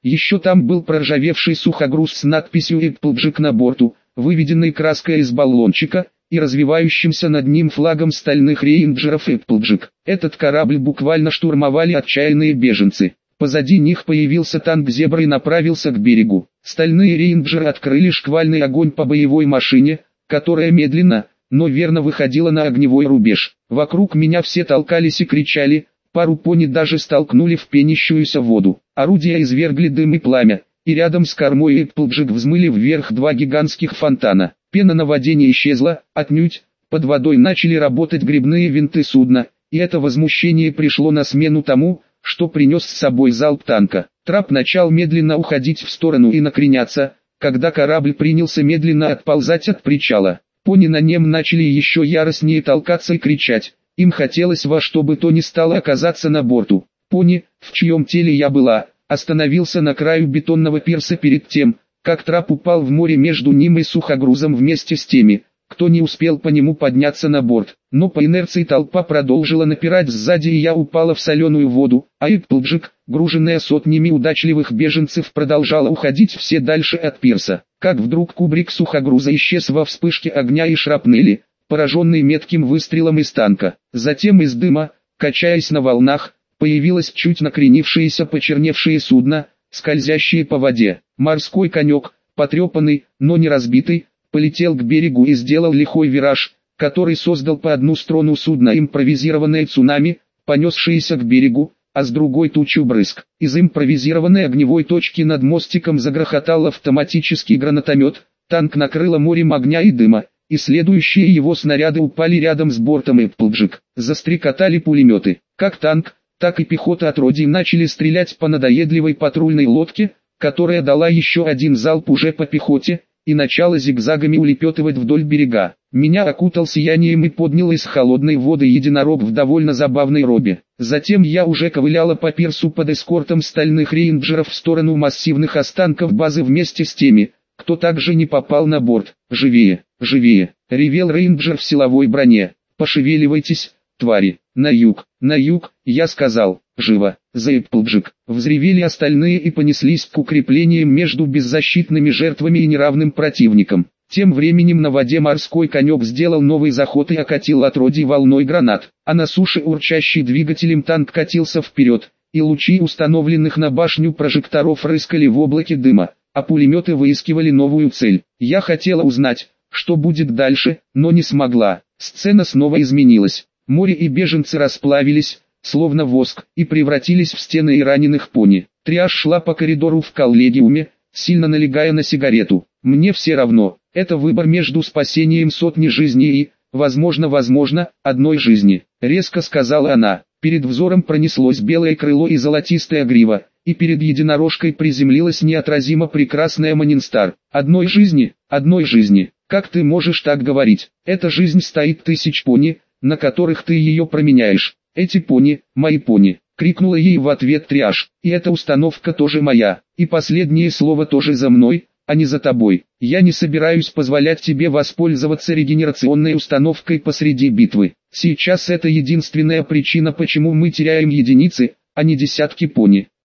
Еще там был проржавевший сухогруз с надписью «Эпплджек» на борту, выведенной краской из баллончика, и развивающимся над ним флагом стальных рейнджеров Эпплджек. Этот корабль буквально штурмовали отчаянные беженцы. Позади них появился танк «Зебра» и направился к берегу. Стальные рейнджеры открыли шквальный огонь по боевой машине, которая медленно, но верно выходила на огневой рубеж. Вокруг меня все толкались и кричали, пару пони даже столкнули в пенящуюся воду. Орудия извергли дым и пламя, и рядом с кормой Эпплджек взмыли вверх два гигантских фонтана. Пена на воде не исчезла, отнюдь, под водой начали работать гребные винты судна, и это возмущение пришло на смену тому, что принес с собой залп танка. Трап начал медленно уходить в сторону и накреняться, когда корабль принялся медленно отползать от причала. Пони на нем начали еще яростнее толкаться и кричать, им хотелось во что бы то ни стало оказаться на борту. Пони, в чьем теле я была, остановился на краю бетонного пирса перед тем, как трап упал в море между ним и сухогрузом вместе с теми, кто не успел по нему подняться на борт. Но по инерции толпа продолжила напирать сзади, и я упала в соленую воду, а Эпплджек, груженная сотнями удачливых беженцев, продолжала уходить все дальше от пирса. Как вдруг кубрик сухогруза исчез во вспышке огня и шрапнели, пораженный метким выстрелом из танка. Затем из дыма, качаясь на волнах, появилось чуть накренившееся почерневшее судно, скользящее по воде. Морской конек, потрепанный, но не разбитый, полетел к берегу и сделал лихой вираж, который создал по одну сторону судна импровизированное цунами, понесшееся к берегу, а с другой тучу брызг. Из импровизированной огневой точки над мостиком загрохотал автоматический гранатомет, танк накрыло морем огня и дыма, и следующие его снаряды упали рядом с бортом Эпплджек. Застрекотали пулеметы. Как танк, так и пехота отродий начали стрелять по надоедливой патрульной лодке, которая дала еще один залп уже по пехоте, и начала зигзагами улепетывать вдоль берега. Меня окутал сиянием и поднял из холодной воды единорог в довольно забавной робе. Затем я уже ковыляла по пирсу под эскортом стальных рейнджеров в сторону массивных останков базы вместе с теми, кто также не попал на борт. «Живее, живее!» — ревел рейнджер в силовой броне. «Пошевеливайтесь, твари! На юг, на юг!» — я сказал. «Живо! За Эпплджек!» Взревели остальные и понеслись к укреплениям между беззащитными жертвами и неравным противником. Тем временем на воде морской конек сделал новый заход и окатил отродий волной гранат, а на суше урчащий двигателем танк катился вперед, и лучи установленных на башню прожекторов рыскали в облаке дыма, а пулеметы выискивали новую цель. Я хотела узнать, что будет дальше, но не смогла. Сцена снова изменилась. Море и беженцы расплавились, словно воск, и превратились в стены и раненых пони. Триаж шла по коридору в коллегиуме, сильно налегая на сигарету. «Мне все равно, это выбор между спасением сотни жизней и, возможно, возможно, одной жизни», — резко сказала она. Перед взором пронеслось белое крыло и золотистая грива, и перед единорожкой приземлилась неотразимо прекрасная Манинстар. «Одной жизни, одной жизни, как ты можешь так говорить? Эта жизнь стоит тысяч пони, на которых ты ее променяешь. Эти пони, мои пони», — крикнула ей в ответ Триаж. «И эта установка тоже моя, и последнее слово тоже за мной, а не за тобой. Я не собираюсь позволять тебе воспользоваться регенерационной установкой посреди битвы. Сейчас это единственная причина, почему мы теряем единицы, а не десятки пони.